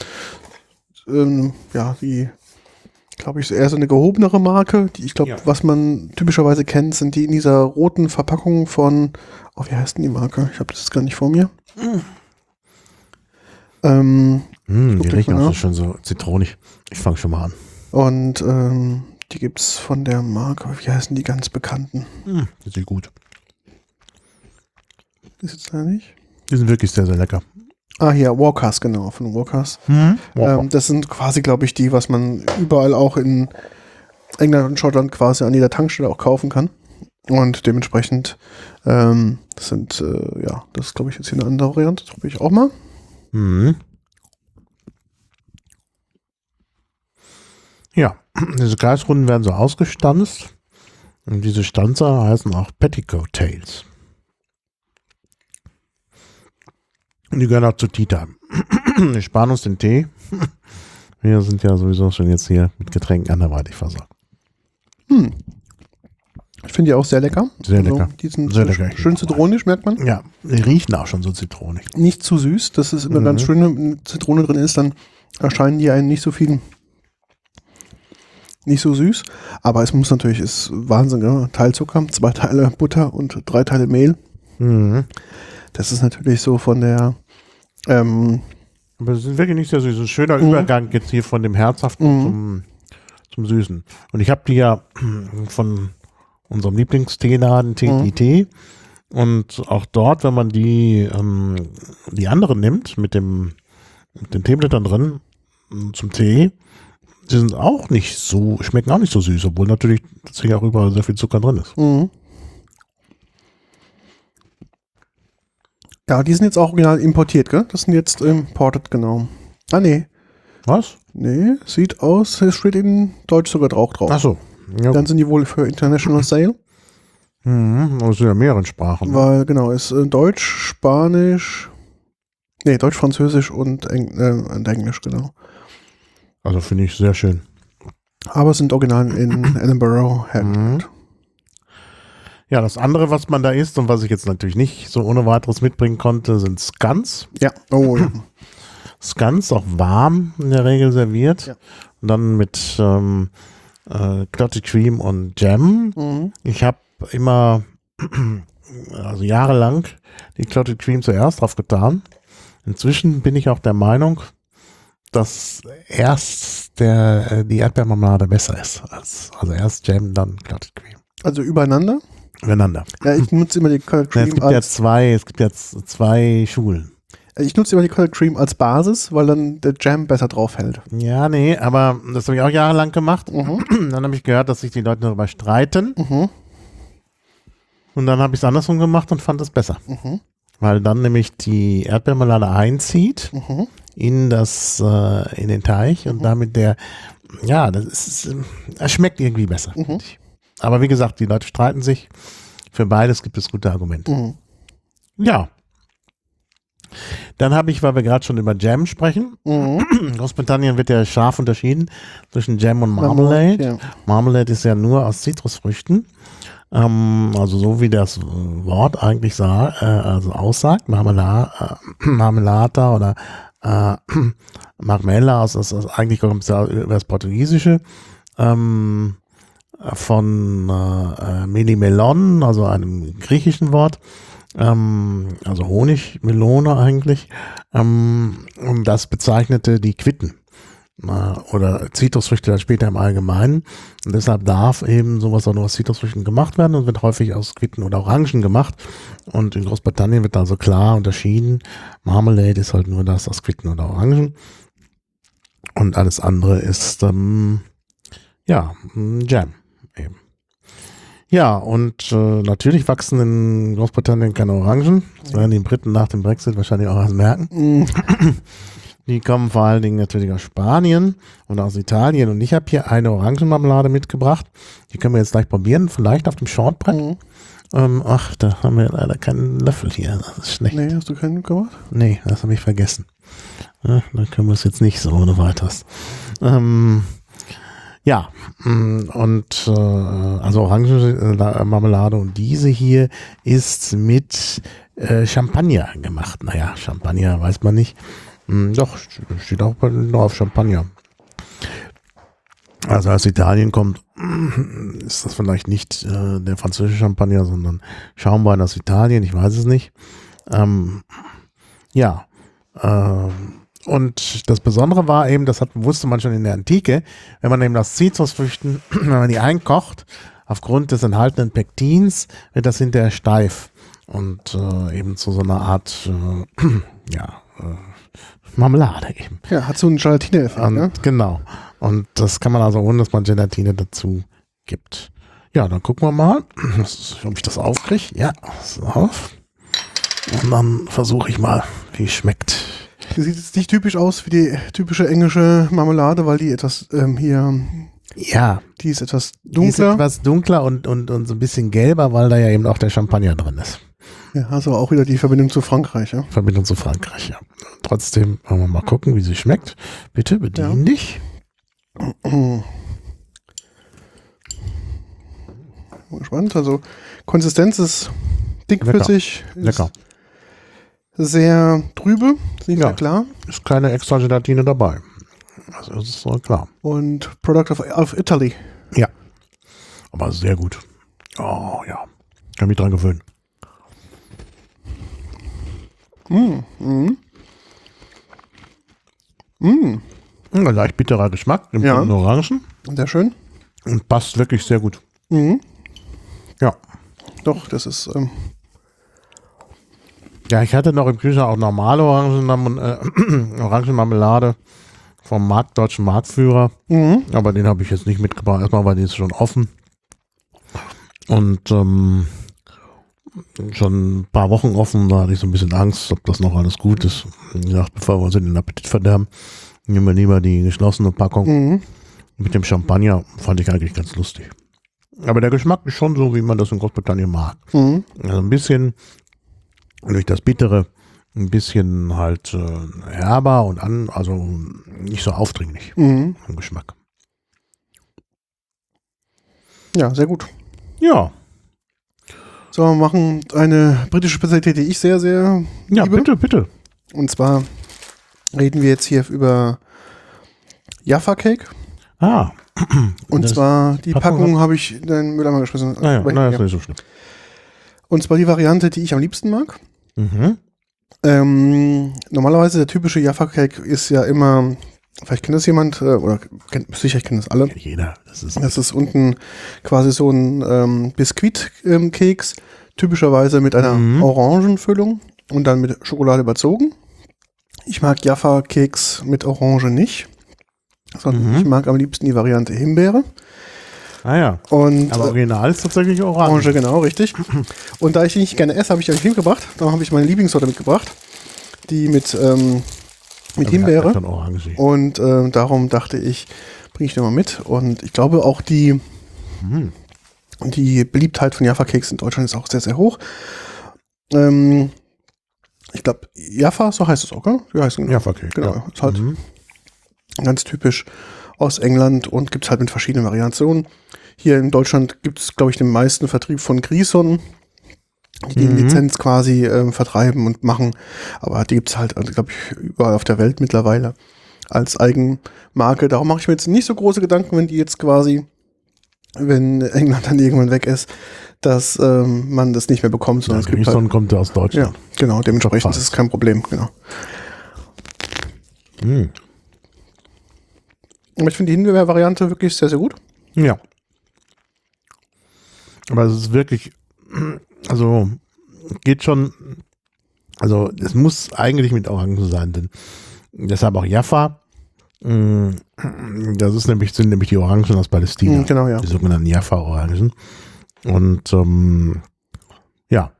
ähm, ja, die glaube ich, eher so eine gehobenere Marke. Die, ich glaube, ja. was man typischerweise kennt, sind die in dieser roten Verpackung von, oh, wie heißt denn die Marke? Ich habe das jetzt gar nicht vor mir. Mm. Ähm, mm, die riechen auch so schön so zitronig. Ich fange schon mal an. Und ähm, die gibt es von der Marke, wie heißen die ganz bekannten? Mm, die sind gut. Ist jetzt da nicht? Die sind wirklich sehr, sehr lecker. Ah, hier, Walkers, genau, von Walkers. Mhm. Ähm, das sind quasi, glaube ich, die, was man überall auch in England und Schottland quasi an jeder Tankstelle auch kaufen kann. Und dementsprechend ähm, sind, äh, ja, das ist, glaube ich, jetzt hier eine andere Variante. Das probiere ich auch mal. Mhm. Ja, diese Kreisrunden werden so ausgestanzt. Und diese Stanzer heißen auch Petticoat Tails. Und die gehören auch zu Tea Time. Wir sparen uns den Tee. Wir sind ja sowieso schon jetzt hier mit Getränken anderweitig versorgt. Hm. Ich finde die auch sehr lecker. Sehr also, lecker. Die sind sehr so lecker. schön zitronisch, merkt man. Ja, die riechen auch schon so zitronig. Nicht zu süß. Das ist immer mhm. ganz schön, wenn Zitrone drin ist, dann erscheinen die einen nicht so viel, nicht so süß. Aber es muss natürlich, ist Wahnsinn, ja? Teil Zucker, zwei Teile Butter und drei Teile Mehl. Mhm. Das ist natürlich so von der ähm, aber es ist wirklich nicht sehr süß. Ein schöner mhm. Übergang jetzt hier von dem Herzhaften mhm. zum, zum Süßen. Und ich habe die ja von unserem Lieblingsteeladen T T T. Mhm. Und auch dort, wenn man die, ähm, die anderen nimmt, mit dem mit den Teeblättern drin, zum Tee, die sind auch nicht so, schmecken auch nicht so süß, obwohl natürlich tatsächlich auch überall sehr viel Zucker drin ist. Mhm. Ja, die sind jetzt auch original importiert, gell? Das sind jetzt imported, genau. Ah, nee. Was? Nee, sieht aus, es steht in Deutsch sogar drauf drauf. Ach so. Ja. Dann sind die wohl für International Sale. Mhm, das sind ja mehreren Sprachen. Weil, genau, ist äh, Deutsch, Spanisch, nee, Deutsch, Französisch und, Eng äh, und Englisch, genau. Also finde ich sehr schön. Aber sind original in Edinburgh hergestellt. Mhm. Ja, das andere, was man da isst und was ich jetzt natürlich nicht so ohne weiteres mitbringen konnte, sind Scones. Ja, oh ja. Scones, auch warm in der Regel serviert. Ja. Und dann mit ähm, äh, Clotted Cream und Jam. Mhm. Ich habe immer, also jahrelang, die Clotted Cream zuerst drauf getan. Inzwischen bin ich auch der Meinung, dass erst der, die Erdbeermarmelade besser ist. Als, also erst Jam, dann Clotted Cream. Also übereinander? Übereinander. Ja, ich nutze immer die Clotted Ja, Cream es gibt als... ja zwei, es gibt jetzt zwei Schulen. Ich nutze immer die Clotted Cream als Basis, weil dann der Jam besser drauf hält. Ja, nee, aber das habe ich auch jahrelang gemacht. Mhm. Dann habe ich gehört, dass sich die Leute darüber streiten. Mhm. Und dann habe ich es andersrum gemacht und fand es besser. Mhm. Weil dann nämlich die Erdbeermarmelade einzieht Mhm. in das, äh, in den Teig und Mhm. damit der, ja, das ist, es schmeckt irgendwie besser. Mhm. Aber wie gesagt, die Leute streiten sich. Für beides gibt es gute Argumente. Mhm. Ja. Dann habe ich, weil wir gerade schon über Jam sprechen, Mhm. in Großbritannien wird ja scharf unterschieden zwischen Jam und Marmalade. Ja. Marmalade ist ja nur aus Zitrusfrüchten. Ähm, also so wie das Wort eigentlich sah, äh, also aussagt, Marmela, äh, Marmelata oder äh, Marmela, also das ist, eigentlich kommt es ja über das Portugiesische, ähm, von äh, Melimelon, also einem griechischen Wort, ähm, also Honigmelone eigentlich, ähm, und das bezeichnete die Quitten äh, oder Zitrusfrüchte dann später im Allgemeinen. Und deshalb darf eben sowas auch nur aus Zitrusfrüchten gemacht werden und wird häufig aus Quitten oder Orangen gemacht. Und in Großbritannien wird also klar unterschieden, Marmalade ist halt nur das aus Quitten oder Orangen. Und alles andere ist, ähm, ja, Jam eben. Ja, und äh, natürlich wachsen in Großbritannien keine Orangen. Das werden die Briten nach dem Brexit wahrscheinlich auch erst merken. Mhm. Die kommen vor allen Dingen natürlich aus Spanien und aus Italien. Und ich habe hier eine Orangenmarmelade mitgebracht. Die können wir jetzt gleich probieren, vielleicht auf dem Shortbrett. Mhm. Ähm, ach, da haben wir leider keinen Löffel hier. Das ist schlecht. Nee, hast du keinen gemacht? Nee, das habe ich vergessen. Ja, dann können wir es jetzt nicht so ohne weiteres. Ähm, ja, und äh, also Orangenmarmelade und diese hier ist mit äh, Champagner gemacht. Naja, Champagner weiß man nicht. Hm, doch, steht auch auf Champagner. Also aus Italien kommt, ist das vielleicht nicht äh, der französische Champagner, sondern Schaumwein aus Italien, ich weiß es nicht. Ähm, ja, äh, und das Besondere war eben, das hat, wusste man schon in der Antike, wenn man eben aus Zitrusfrüchten, wenn man die einkocht, aufgrund des enthaltenen Pektins, wird das hinterher steif und äh, eben zu so einer Art, äh, ja, äh, Marmelade eben. Ja, hat so einen Gelatine-Effekt, Und, ne? Genau. Und das kann man also ohne, dass man Gelatine dazu gibt. Ja, dann gucken wir mal, ob ich das aufkriege. Ja, so auf. Und dann versuche ich mal, wie es schmeckt. Die sieht jetzt nicht typisch aus wie die typische englische Marmelade, weil die etwas ähm, hier, Ja, die ist etwas die ist dunkler. etwas dunkler und, und, und so ein bisschen gelber, weil da ja eben auch der Champagner drin ist. Ja, hast aber auch wieder die Verbindung zu Frankreich, ja. Verbindung zu Frankreich, ja. Trotzdem wollen wir mal gucken, wie sie schmeckt. Bitte bedien Ja. dich. Bin gespannt. Also Konsistenz ist dickflüssig, ist Lecker. sehr trübe, ist nicht Ja. sehr klar. Ist keine extra Gelatine dabei. Also das ist so klar. Und Product of, of Italy. Ja. Aber sehr gut. Oh ja. Kann mich dran gewöhnen. Mm, mm. Mm, Ein leicht bitterer Geschmack im Ja. Orangen sehr schön. und passt wirklich sehr gut. Mhm. Ja. Doch, das ist ähm, Ja, ich hatte noch im Kühlschrank auch normale Orangen, äh, Orangenmarmelade vom Markt, deutschen Marktführer. mhm. Aber den habe ich jetzt nicht mitgebracht. Erstmal war die jetzt schon offen. Und ähm, schon ein paar Wochen offen. Da hatte ich so ein bisschen Angst, ob das noch alles gut ist. Wie gesagt, bevor wir uns den Appetit verderben, nehmen wir lieber die geschlossene Packung. Mhm. Mit dem Champagner fand ich eigentlich ganz lustig. Aber der Geschmack ist schon so, wie man das in Großbritannien mag. Mhm. Also ein bisschen durch das Bittere, ein bisschen halt äh, herber und an, also nicht so aufdringlich Mhm. im Geschmack. Ja, sehr gut. Ja, So, wir machen eine britische Spezialität, die ich sehr, sehr ja, liebe. bitte, bitte. Und zwar reden wir jetzt hier über Jaffa Cake. Ah. Und Das zwar, die Packung Packung habe ich in den Mülleimer geschmissen. Naja, Aber- naja, ist ja. nicht so schlimm. Und zwar die Variante, die ich am liebsten mag. Mhm. Ähm, normalerweise der typische Jaffa Cake ist ja immer, vielleicht kennt das jemand, äh, oder kennt, sicher kennen das alle. Jeder. Das ist Das ist unten quasi so ein ähm, Biskuitkeks, typischerweise mit einer Mhm. Orangenfüllung und dann mit Schokolade überzogen. Ich mag Jaffa-Keks mit Orange nicht, sondern Mhm. ich mag am liebsten die Variante Himbeere. Ah ja. Und Aber äh, original ist tatsächlich orange. Orange, genau, richtig. Und da ich die nicht gerne esse, habe ich die euch mitgebracht. Darum habe ich meine Lieblingssorte mitgebracht, die mit, ähm, mit Aber Himbeere. die hat dann orange. Und ähm, darum dachte ich, bringe ich den mal mit. Und ich glaube auch die, Mhm. die Beliebtheit von Jaffa-Keks in Deutschland ist auch sehr, sehr hoch. Ähm, ich glaube, Jaffa, so heißt es auch, gell? Wie heißt es genau? Jaffa Cake. Genau, Ja. ist halt Mhm. ganz typisch aus England und gibt es halt mit verschiedenen Variationen. Hier in Deutschland gibt es, glaube ich, den meisten Vertrieb von Grison, die die Mhm. Lizenz quasi ähm, vertreiben und machen. Aber die gibt es halt, glaube ich, überall auf der Welt mittlerweile als Eigenmarke. Darum mache ich mir jetzt nicht so große Gedanken, wenn die jetzt quasi, wenn England dann irgendwann weg ist, dass ähm, man das nicht mehr bekommt, sondern Der es gibt halt, Grison kommt ja aus ja, Deutschland. genau, dementsprechend Top ist es kein Problem, genau. Mhm. Aber ich finde die Himbeer-Variante wirklich sehr, sehr gut. Ja. Aber es ist wirklich, also geht schon, also es muss eigentlich mit Orangen sein, denn deshalb auch Jaffa. mh, Das ist nämlich, sind nämlich die Orangen aus Palästina. Mhm, genau, ja. Die sogenannten Jaffa-Orangen. Und ähm, ja,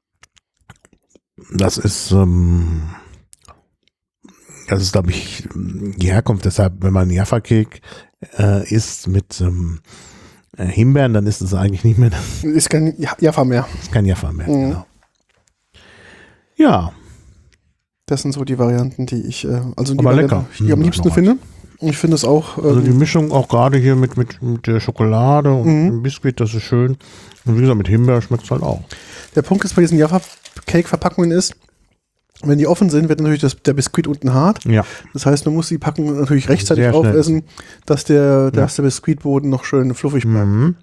das ist, ähm, das ist, glaube ich, die Herkunft. Deshalb, wenn man Jaffa-Cake äh, isst mit ähm, äh, Himbeeren, dann ist es eigentlich nicht mehr, das Ist kein Ja- Jaffa mehr. ist kein Jaffa mehr. Mhm. Genau. Ja, Das sind so die Varianten, die ich, äh, also die, Aber Variante, lecker. die ich am Mhm, liebsten noch finde. Und ich finde es auch, also die ähm, Mischung auch gerade hier mit, mit, mit der Schokolade und Mhm. dem Biskuit, das ist schön. Und wie gesagt, mit Himbeer schmeckt es halt auch. der Punkt ist bei diesen Jaffa-Cake-Verpackungen ist, wenn die offen sind, wird natürlich das, der Biskuit unten hart. Ja, Das heißt, man muss die Packung natürlich rechtzeitig Sehr schnell. aufessen, dass der, dass der Biskuitboden noch schön fluffig bleibt. mhm.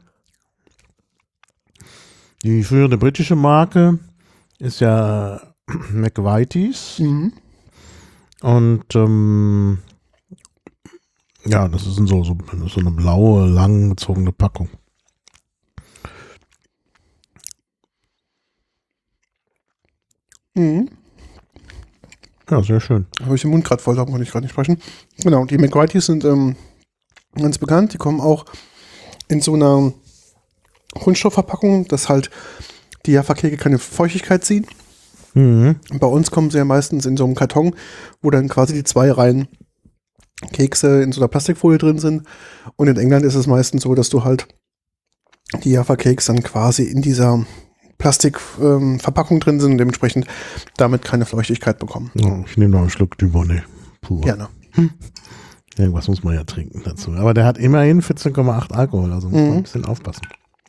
Die frühere britische Marke ist ja McVitie's. Mhm. Und ähm, ja, das ist so, so, so eine blaue, langgezogene Packung. Mhm. Ja, sehr schön. Habe ich den Mund gerade voll, darum kann ich gerade nicht sprechen. Genau, die McVitie's sind ähm, ganz bekannt. Die kommen auch in so einer Kunststoffverpackung, dass halt die Jaffa-Keke keine Feuchtigkeit ziehen. Mhm. Bei uns kommen sie ja meistens in so einem Karton, wo dann quasi die zwei Reihen Kekse in so einer Plastikfolie drin sind. Und in England ist es meistens so, dass du halt die Jaffa-Cakes dann quasi in dieser Plastikverpackung ähm, drin sind und dementsprechend damit keine Feuchtigkeit bekommen. Ja, ich nehme noch einen Schluck Dubonnet. Pur. Gerne. Irgendwas muss man ja trinken dazu. Aber der hat immerhin vierzehn Komma acht Alkohol, also muss man Mhm. ein bisschen aufpassen.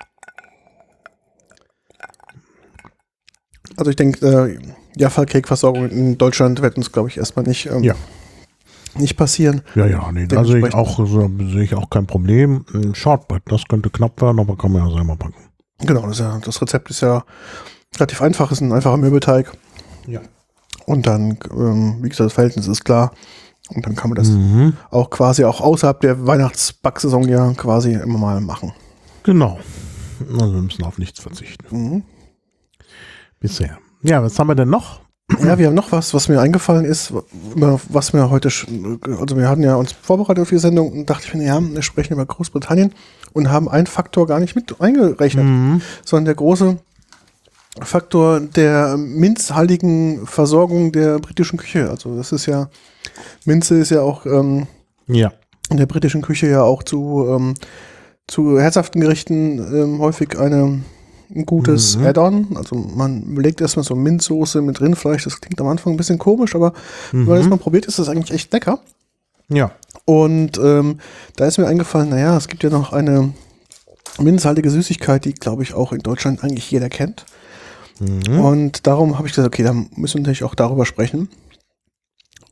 Also ich denke, äh, Jaffa-Cake-Versorgung in Deutschland wird uns, glaube ich, erstmal nicht, ähm, Ja. nicht passieren. Ja, ja, nee, da sehe ich Dementsprechend- auch, so, sehe ich auch kein Problem. Ein Shortbread, das könnte knapp werden, aber kann man ja selber backen. Genau, das, ist ja, das Rezept ist ja relativ einfach, ist ein einfacher Mürbeteig. Ja. Und dann, ähm, wie gesagt, das Verhältnis ist klar. Und dann kann man das Mhm. auch quasi auch außerhalb der Weihnachtsbacksaison ja quasi immer mal machen. Genau. Also wir müssen auf nichts verzichten. Mhm. Bisher. Ja, was haben wir denn noch? Ja, wir haben noch was, was mir eingefallen ist, was wir heute, sch- also wir hatten ja uns vorbereitet auf die Sendung und dachte ich mir, ja, wir sprechen über Großbritannien und haben einen Faktor gar nicht mit eingerechnet, Mhm. sondern der große Faktor der minzhaltigen Versorgung der britischen Küche. Also das ist ja, Minze ist ja auch ähm, Ja. in der britischen Küche ja auch zu, ähm, zu herzhaften Gerichten ähm, häufig eine, ein gutes Mhm. Add-on. Also man legt erstmal so Minzsoße mit Rindfleisch. Das klingt am Anfang ein bisschen komisch, aber wenn man das Mhm. mal probiert, ist das eigentlich echt lecker. Ja. Und ähm, da ist mir eingefallen, naja, es gibt ja noch eine minzhaltige Süßigkeit, die, glaube ich, auch in Deutschland eigentlich jeder kennt. Mhm. Und darum habe ich gesagt, okay, dann müssen wir natürlich auch darüber sprechen.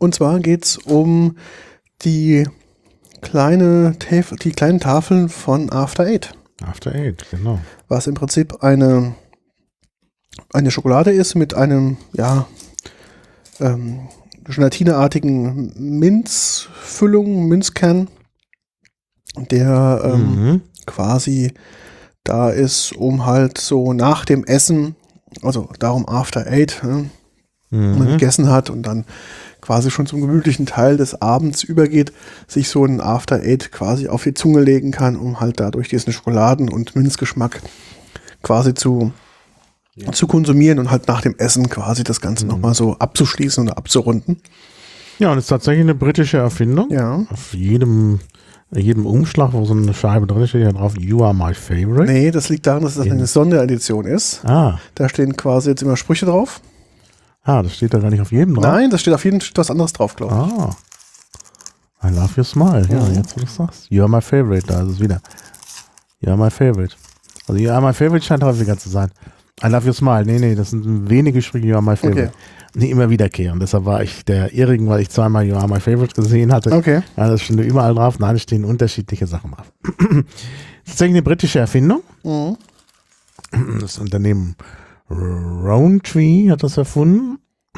Und zwar geht es um die kleine Taf- die kleinen Tafeln von After Eight. After Eight, genau. Was im Prinzip eine, eine Schokolade ist mit einem, ja, ähm, gelatineartigen Minzfüllung, Minzkern, der ähm, Mhm. quasi da ist, um halt so nach dem Essen, also darum After Eight, ne, man Mhm. gegessen hat und dann quasi schon zum gemütlichen Teil des Abends übergeht, sich so ein After Eight quasi auf die Zunge legen kann, um halt dadurch diesen Schokoladen- und Minzgeschmack quasi zu, Ja. zu konsumieren und halt nach dem Essen quasi das Ganze Mhm. nochmal so abzuschließen oder abzurunden. Ja, und es ist tatsächlich eine britische Erfindung. Ja. Auf jedem, jedem Umschlag, wo so eine Scheibe drin steht, ja drauf, You are my favorite. Nee, das liegt daran, dass das eine Sonderedition ist. Ah, Da stehen quasi jetzt immer Sprüche drauf. ah, das steht da gar nicht auf jedem drauf. Nein, das steht auf jeden Fall was anderes drauf, glaube ich. Ah. I love your smile. Ja, Mhm. jetzt wo du es sagst. You are my favorite, da ist es wieder. You are my favorite. Also You are my favorite scheint häufiger zu sein. I love your smile. Nee, nee, das sind wenige Sprüche You are my favorite. Okay. Nee, immer wiederkehren. Deshalb war ich der Irrigen, weil ich zweimal You are my favorite gesehen hatte. Okay. Ja, das steht überall drauf. Nein, es stehen unterschiedliche Sachen drauf. Tatsächlich eine britische Erfindung. Mhm. Das Unternehmen Rowntree hat das erfunden.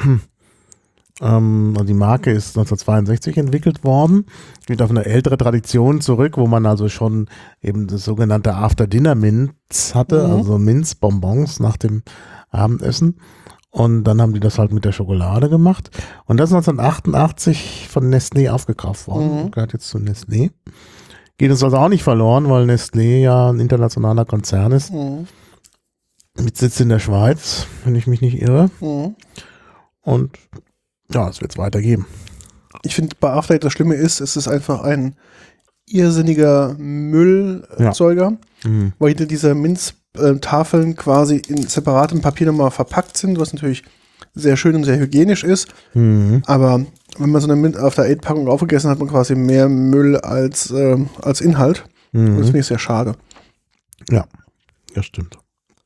Ähm, und die Marke ist neunzehnhundertzweiundsechzig entwickelt worden. Geht auf eine ältere Tradition zurück, wo man also schon eben das sogenannte After-Dinner-Minz hatte, Mhm. also Minzbonbons nach dem Abendessen. Und dann haben die das halt mit der Schokolade gemacht. Und das ist neunzehnhundertachtundachtzig von Nestlé aufgekauft worden. Mhm. Gehört jetzt zu Nestlé. Geht uns also auch nicht verloren, weil Nestlé ja ein internationaler Konzern ist. Mhm. Mit Sitz in der Schweiz, wenn ich mich nicht irre. Mhm. Und ja, es wird es weitergeben. Ich finde, bei After Eight das Schlimme ist, es ist einfach ein irrsinniger Müllerzeuger, Mhm. weil hinter dieser Minztafeln quasi in separatem Papier nochmal verpackt sind, was natürlich sehr schön und sehr hygienisch ist. Mhm. Aber wenn man so eine Mint After Eight Packung aufgegessen hat, hat man quasi mehr Müll als, ähm, als Inhalt. Und das Mhm. finde ich sehr schade. Ja, das stimmt.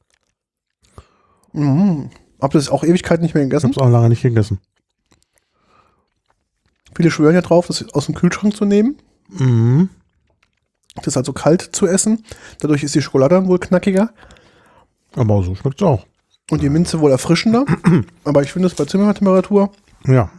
Mhm. Hab das auch Ewigkeiten nicht mehr Ich gegessen. habe es auch lange nicht gegessen. Viele schwören ja drauf, das aus dem Kühlschrank zu nehmen. Mhm. Das also kalt zu essen. Dadurch ist die Schokolade dann wohl knackiger Aber so schmeckt es auch. und die Minze wohl erfrischender. Aber ich finde es bei Zimmertemperatur Ja,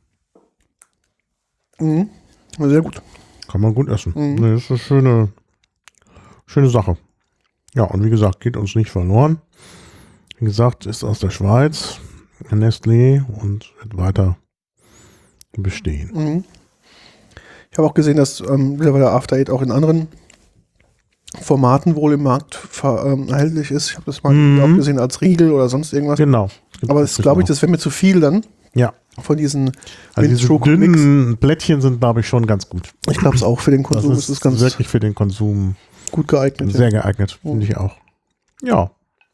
mhm, sehr gut. kann man gut essen. Mhm. Nee, das ist eine schöne, schöne Sache. Ja, und wie gesagt, geht uns nicht verloren. Wie gesagt, ist aus der Schweiz, Nestlé und wird weiter bestehen. Mhm. Ich habe auch gesehen, dass ähm, mittlerweile After Eight auch in anderen Formaten wohl im Markt ver, ähm, erhältlich ist. Ich habe das mal Mhm. auch gesehen als Riegel oder sonst irgendwas. Genau. Gibt Aber es das glaube ich, auch. das wäre mir zu viel dann Ja, von diesen also diese Minz-Schoko-Mix. dünnen Plättchen sind, glaube ich, schon ganz gut. Ich glaube es auch für den Das Konsum ist, ist es ganz wirklich für den Konsum gut geeignet. sehr geeignet, finde ich auch. Ja.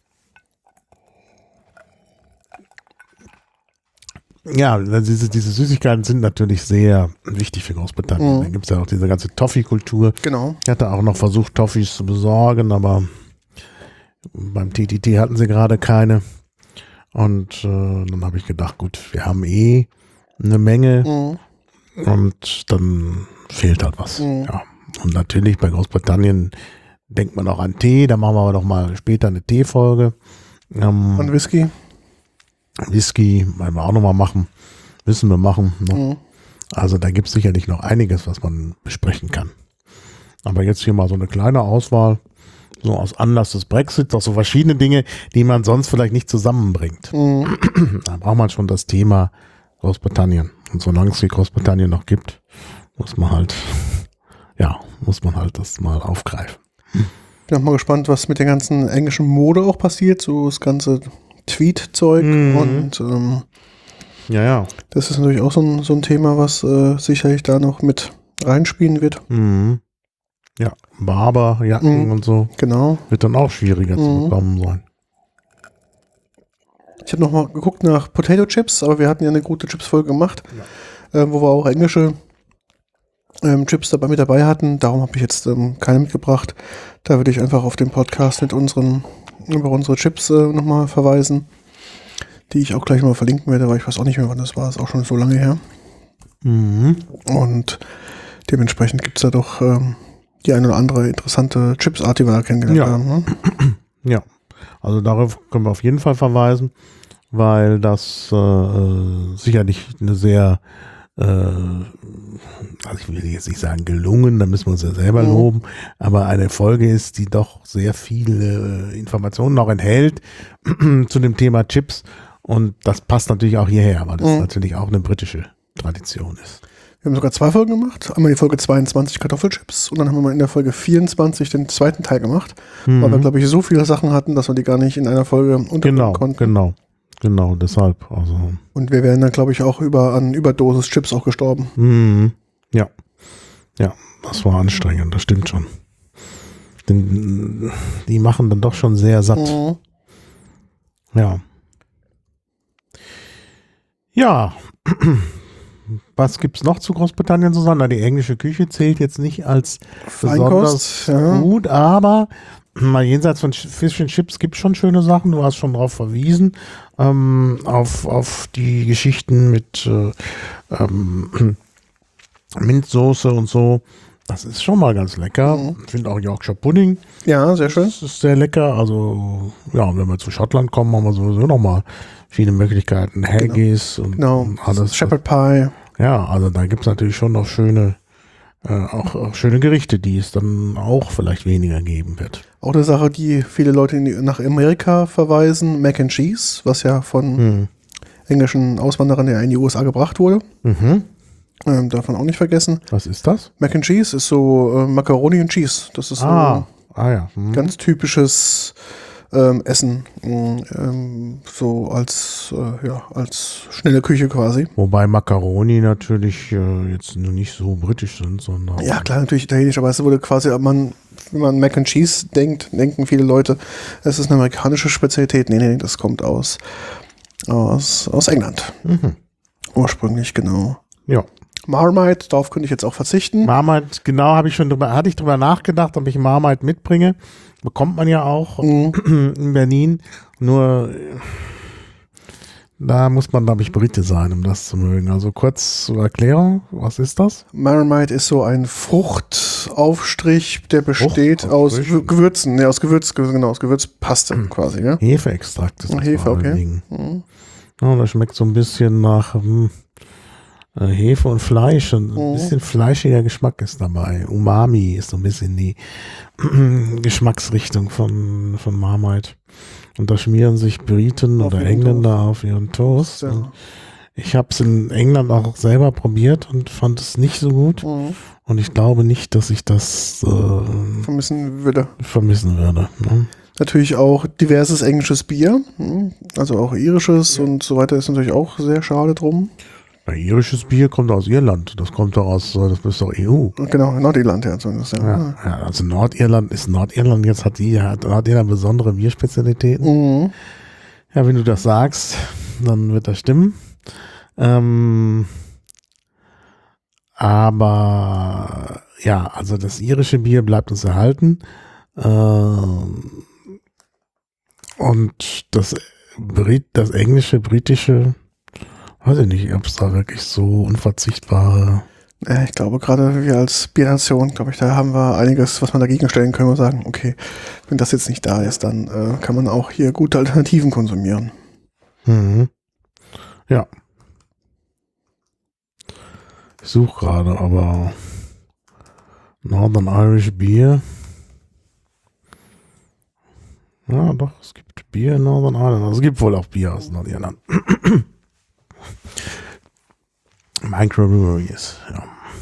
Ja, also diese, diese Süßigkeiten sind natürlich sehr wichtig für Großbritannien. Mhm. Da gibt es ja auch diese ganze Toffee-Kultur. Genau. Ich hatte auch noch versucht, Toffees zu besorgen, aber beim T T T hatten sie gerade keine. Und äh, dann habe ich gedacht, gut, wir haben eh eine Menge Mhm. und dann fehlt halt was. Mhm. Ja. Und natürlich bei Großbritannien denkt man auch an Tee, da machen wir aber noch mal später eine Teefolge. Ähm, Und Whisky. Whisky werden wir auch noch mal machen, müssen wir machen. Noch. Mhm. Also da gibt es sicherlich noch einiges, was man besprechen kann. Aber jetzt hier mal so eine kleine Auswahl, so aus Anlass des Brexits, auch so verschiedene Dinge, die man sonst vielleicht nicht zusammenbringt. Mhm. Da braucht man schon das Thema Großbritannien. Und solange es die Großbritannien noch gibt, muss man halt, ja, muss man halt das mal aufgreifen. Bin auch mal gespannt, was mit der ganzen englischen Mode auch passiert, so das ganze Tweet-Zeug Mhm. und ähm, Ja, ja. das ist natürlich auch so ein, so ein Thema, was äh, sicherlich da noch mit reinspielen wird. Mhm. Ja, Barberjacken Mhm. und so Genau. wird dann auch schwieriger zu Mhm. bekommen sein. Ich habe noch mal geguckt nach Potato Chips, aber wir hatten ja eine gute Chips-Folge gemacht, äh, wo wir auch englische ähm, Chips dabei mit dabei hatten. Darum habe ich jetzt ähm, keine mitgebracht. Da würde ich einfach auf den Podcast mit unseren, über unsere Chips äh, nochmal verweisen, die ich auch gleich mal verlinken werde, weil ich weiß auch nicht mehr, wann das war. Ist auch schon so lange her. Mhm. Und dementsprechend gibt es da doch ähm, die eine oder andere interessante Chipsart, die wir da kennengelernt Ja. haben. Ne? Ja, also darauf können wir auf jeden Fall verweisen, weil das äh, sicherlich eine sehr, äh, also ich will jetzt nicht sagen gelungen, da müssen wir uns ja selber Mhm. loben, aber eine Folge ist, die doch sehr viele äh, Informationen noch enthält zu dem Thema Chips, und das passt natürlich auch hierher, weil das Mhm. natürlich auch eine britische Tradition ist. Wir haben sogar zwei Folgen gemacht. Einmal die Folge zweiundzwanzig Kartoffelchips und dann haben wir mal in der Folge vierundzwanzig den zweiten Teil gemacht, Mhm. weil wir, glaube ich, so viele Sachen hatten, dass wir die gar nicht in einer Folge unterbringen Genau, konnten. genau, genau, deshalb. Also, Und wir wären dann, glaube ich, auch über an Überdosis Chips auch gestorben. mhm. Ja, ja, das war anstrengend, das stimmt schon. Denn, die machen dann doch schon sehr satt. Mhm. Ja. Ja. Was gibt's noch zu Großbritannien zu sagen? Na, die englische Küche zählt jetzt nicht als besonders Feinkost, ja. gut, aber mal jenseits von Ch- Fish and Chips gibt es schon schöne Sachen. Du hast schon darauf verwiesen, ähm, auf, auf die Geschichten mit äh, ähm, Minzsoße und so. Das ist schon mal ganz lecker. Mhm. Ich finde auch Yorkshire Pudding. Ja, sehr schön. Das ist sehr lecker. Also, ja, wenn wir zu Schottland kommen, haben wir sowieso nochmal viele Möglichkeiten. Haggis und Genau. und alles. Shepherd Pie. Ja, also da gibt es natürlich schon noch schöne, äh, auch, auch schöne Gerichte, die es dann auch vielleicht weniger geben wird. Auch eine Sache, die viele Leute in die, nach Amerika verweisen. Mac and Cheese, was ja von Hm. englischen Auswanderern ja in die U S A gebracht wurde. Mhm. Ähm, davon auch nicht vergessen. Was ist das? Mac and Cheese ist so äh, Macaroni und Cheese. Das ist so Ah, ah ja. Hm. ganz typisches ähm, Essen. Mm, Ähm, so als, äh, ja, als schnelle Küche quasi. Wobei Macaroni natürlich äh, jetzt nur nicht so britisch sind, sondern. Ja, klar, natürlich italienisch, aber es wurde quasi, man, wenn man Mac and Cheese denkt, denken viele Leute, es ist eine amerikanische Spezialität. Nee, nee, das kommt aus, aus, aus England. Mhm. Ursprünglich, genau. Ja. Marmite, darauf könnte ich jetzt auch verzichten. Marmite, genau, habe ich schon drüber, hatte ich drüber nachgedacht, ob ich Marmite mitbringe. Bekommt man ja auch Mhm. in Berlin. Nur äh, da muss man, glaube ich, Brite sein, um das zu mögen. Also kurz zur Erklärung, was ist das? Marmite ist so ein Fruchtaufstrich, der besteht aus Fruchtaufstrich? Gewür- Gewürzen, ne, aus Gewürz, genau, aus Gewürzpaste quasi, ja. Hefeextrakt ist das. Hefe, vor allen okay. Dingen. Mhm. Ja, das schmeckt so ein bisschen nach hm, äh, Hefe und Fleisch. Und ein Mhm. bisschen fleischiger Geschmack ist dabei. Umami ist so ein bisschen die Geschmacksrichtung von, von Marmite. Und da schmieren sich Briten Auf oder ihren Engländer auf ihren Toast. Ja. Und ich habe es in England auch selber probiert und fand es nicht so gut. Mhm. Und ich glaube nicht, dass ich das äh, Vermissen würde. vermissen würde. Ne? Natürlich auch diverses englisches Bier, mhm, also auch irisches und so weiter ist natürlich auch sehr schade drum. Ja, irisches Bier kommt aus Irland. Das kommt doch aus, äh, das ist doch E U. Genau, Nordirland ja zumindest. Ja. Ja, ja, also Nordirland ist Nordirland, jetzt hat die, hat Nordirland besondere Bierspezialitäten. Mhm. Ja, wenn du das sagst, dann wird das stimmen. Ähm, aber ja, also das irische Bier bleibt uns erhalten. Ähm, und das, Brit, das englische, britische, weiß ich nicht, ob es da wirklich so unverzichtbare. Äh, Ich glaube, gerade wir als Biernation, glaube ich, da haben wir einiges, was man dagegen stellen können und sagen, okay, wenn das jetzt nicht da ist, dann äh, kann man auch hier gute Alternativen konsumieren. Mhm. Ja. Ich suche gerade, aber Northern Irish Beer. Ja, doch, es gibt Bier in Northern Ireland. Also es gibt wohl auch Bier aus Nordirland. Microbreweries, ja.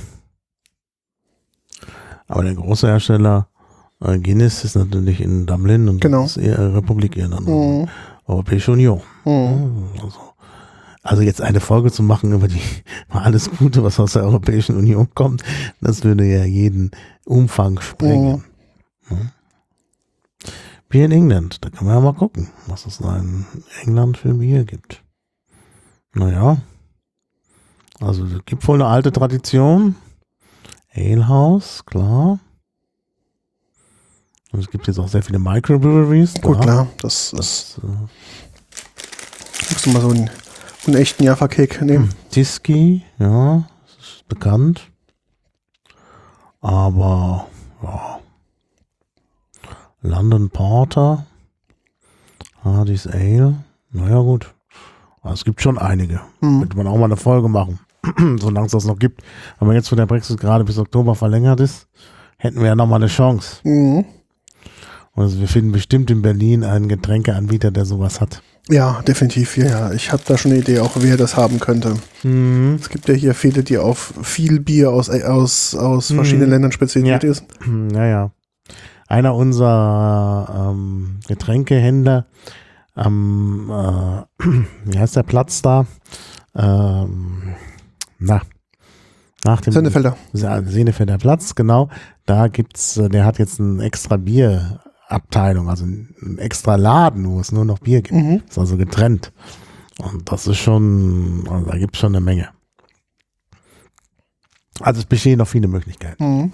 Aber der große Hersteller äh, Guinness ist natürlich in Dublin und Genau. das ist eher Republik Irland, Mhm. Europäische Union. Mhm. Also, also jetzt eine Folge zu machen über die mal alles Gute, was aus der Europäischen Union kommt, das würde ja jeden Umfang sprengen. Mhm. Bier in England, da kann man ja mal gucken, was es da in England für Bier gibt. Naja, also es gibt wohl eine alte Tradition. Alehouse, klar. Und es gibt jetzt auch sehr viele Microbreweries. Gut, klar, das ist, Das, äh, musst du mal so einen, einen echten Jaffa-Cake nehmen. Tiski, ja, das ist ist bekannt. Aber, ja. London Porter. Hardy's Ale. Naja, gut. Aber es gibt schon einige. Mhm. Könnte man auch mal eine Folge machen. Solange es das noch gibt. Aber jetzt, wo der Brexit gerade bis Oktober verlängert ist, hätten wir ja nochmal eine Chance. Mhm. Also wir finden bestimmt in Berlin einen Getränkeanbieter, der sowas hat. Ja, definitiv. Ja, ja. Ich habe da schon eine Idee, auch wer das haben könnte. Mhm. Es gibt ja hier viele, die auf viel Bier aus, aus, aus Mhm. verschiedenen Ländern spezialisiert Ja. ist. Naja. Einer unserer ähm, Getränkehändler am, äh, wie heißt der Platz da? Ähm, na, nach dem Sennefelder. Ja, Senefelder Platz, genau. Da gibt's, äh, der hat jetzt eine extra Bierabteilung, also einen extra Laden, wo es nur noch Bier gibt. Mhm. Ist also getrennt. Und das ist schon, also da gibt's schon eine Menge. Also es bestehen noch viele Möglichkeiten. Mhm.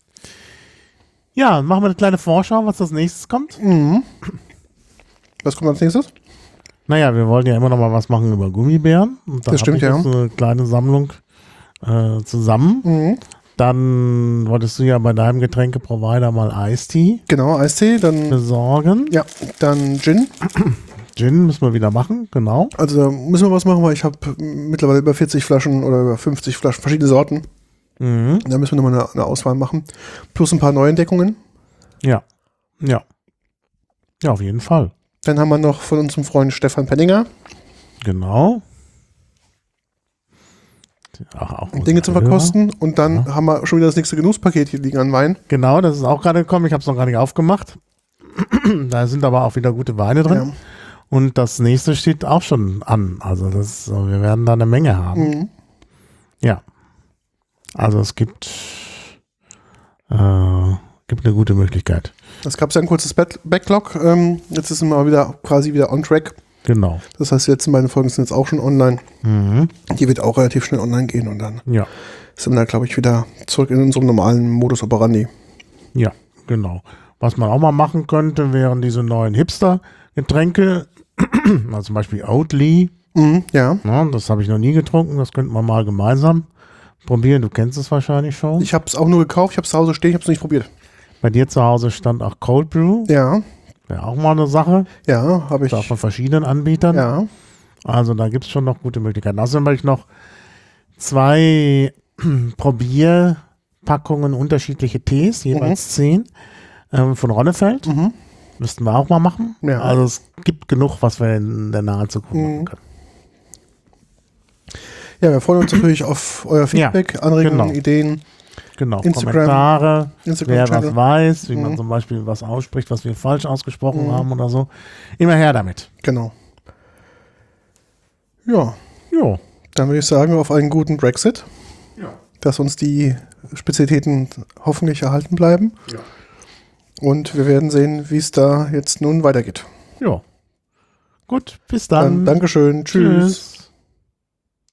Ja, machen wir eine kleine Vorschau, was als nächstes kommt. Mhm. Was kommt als nächstes? Naja, wir wollten ja immer noch mal was machen über Gummibären. Und da Das hab stimmt, ich ja. jetzt eine kleine Sammlung äh, zusammen. Mhm. Dann wolltest du ja bei deinem Getränkeprovider mal Eistee Genau, Eistee, dann, besorgen. ja, dann Gin. Gin müssen wir wieder machen, genau. Also da müssen wir was machen, weil ich habe mittlerweile über vierzig Flaschen oder über fünfzig Flaschen, verschiedene Sorten. Mhm. Da müssen wir nochmal eine, eine Auswahl machen. Plus ein paar Neuentdeckungen. Ja, ja. Ja, auf jeden Fall. Dann haben wir noch von unserem Freund Stefan Penninger Genau. Ach, auch Dinge unser zu Hörer. verkosten. Und dann Ja. haben wir schon wieder das nächste Genusspaket hier liegen an Wein. Genau, das ist auch gerade gekommen. Ich habe es noch gar nicht aufgemacht. Da sind aber auch wieder gute Weine drin. Ja. Und das nächste steht auch schon an. Also das, wir werden da eine Menge haben. Mhm. Ja. Also es gibt, äh, gibt eine gute Möglichkeit. Es gab ja ein kurzes Back- Backlog. Ähm, jetzt ist immer wieder quasi wieder on track. Genau. Das heißt, die letzten beiden Folgen sind jetzt auch schon online. Mhm. Die wird auch relativ schnell online gehen und dann Ja, sind wir da, glaube ich, wieder zurück in unserem normalen Modus operandi. ja, genau. Was man auch mal machen könnte, wären diese neuen Hipster-Getränke, also zum Beispiel Oatly. Mhm, ja. Ja, das habe ich noch nie getrunken. Das könnten wir mal gemeinsam probieren. Du kennst es wahrscheinlich schon. Ich habe es auch nur gekauft, ich habe es zu Hause stehen, ich habe es nicht probiert. Bei dir zu Hause stand auch Cold Brew. Ja, Wäre auch mal eine Sache. ja, habe ich. Auch von verschiedenen Anbietern. Ja, Also da gibt es schon noch gute Möglichkeiten. Außerdem habe ich noch zwei Probierpackungen unterschiedliche Tees, jeweils zehn, ähm, von Ronnefeld. mhm. Müssten wir auch mal machen. Ja. Also es gibt genug, was wir in der nahen Zukunft Mhm. machen können. Ja, wir freuen uns natürlich auf euer Feedback, Ja, Anregungen, genau. Ideen. Genau, Instagram- Kommentare, wer Instagram-Channel. was weiß, wie man Mhm. zum Beispiel was ausspricht, was wir falsch ausgesprochen Mhm. haben oder so. Immer her damit. Genau. Ja, Jo. dann würde ich sagen, auf einen guten Brexit, Ja. dass uns die Spezialitäten hoffentlich erhalten bleiben. Ja. Und wir werden sehen, wie es da jetzt nun weitergeht. Jo. Gut, bis Dann, dann. Dankeschön. Tschüss. Tschüss.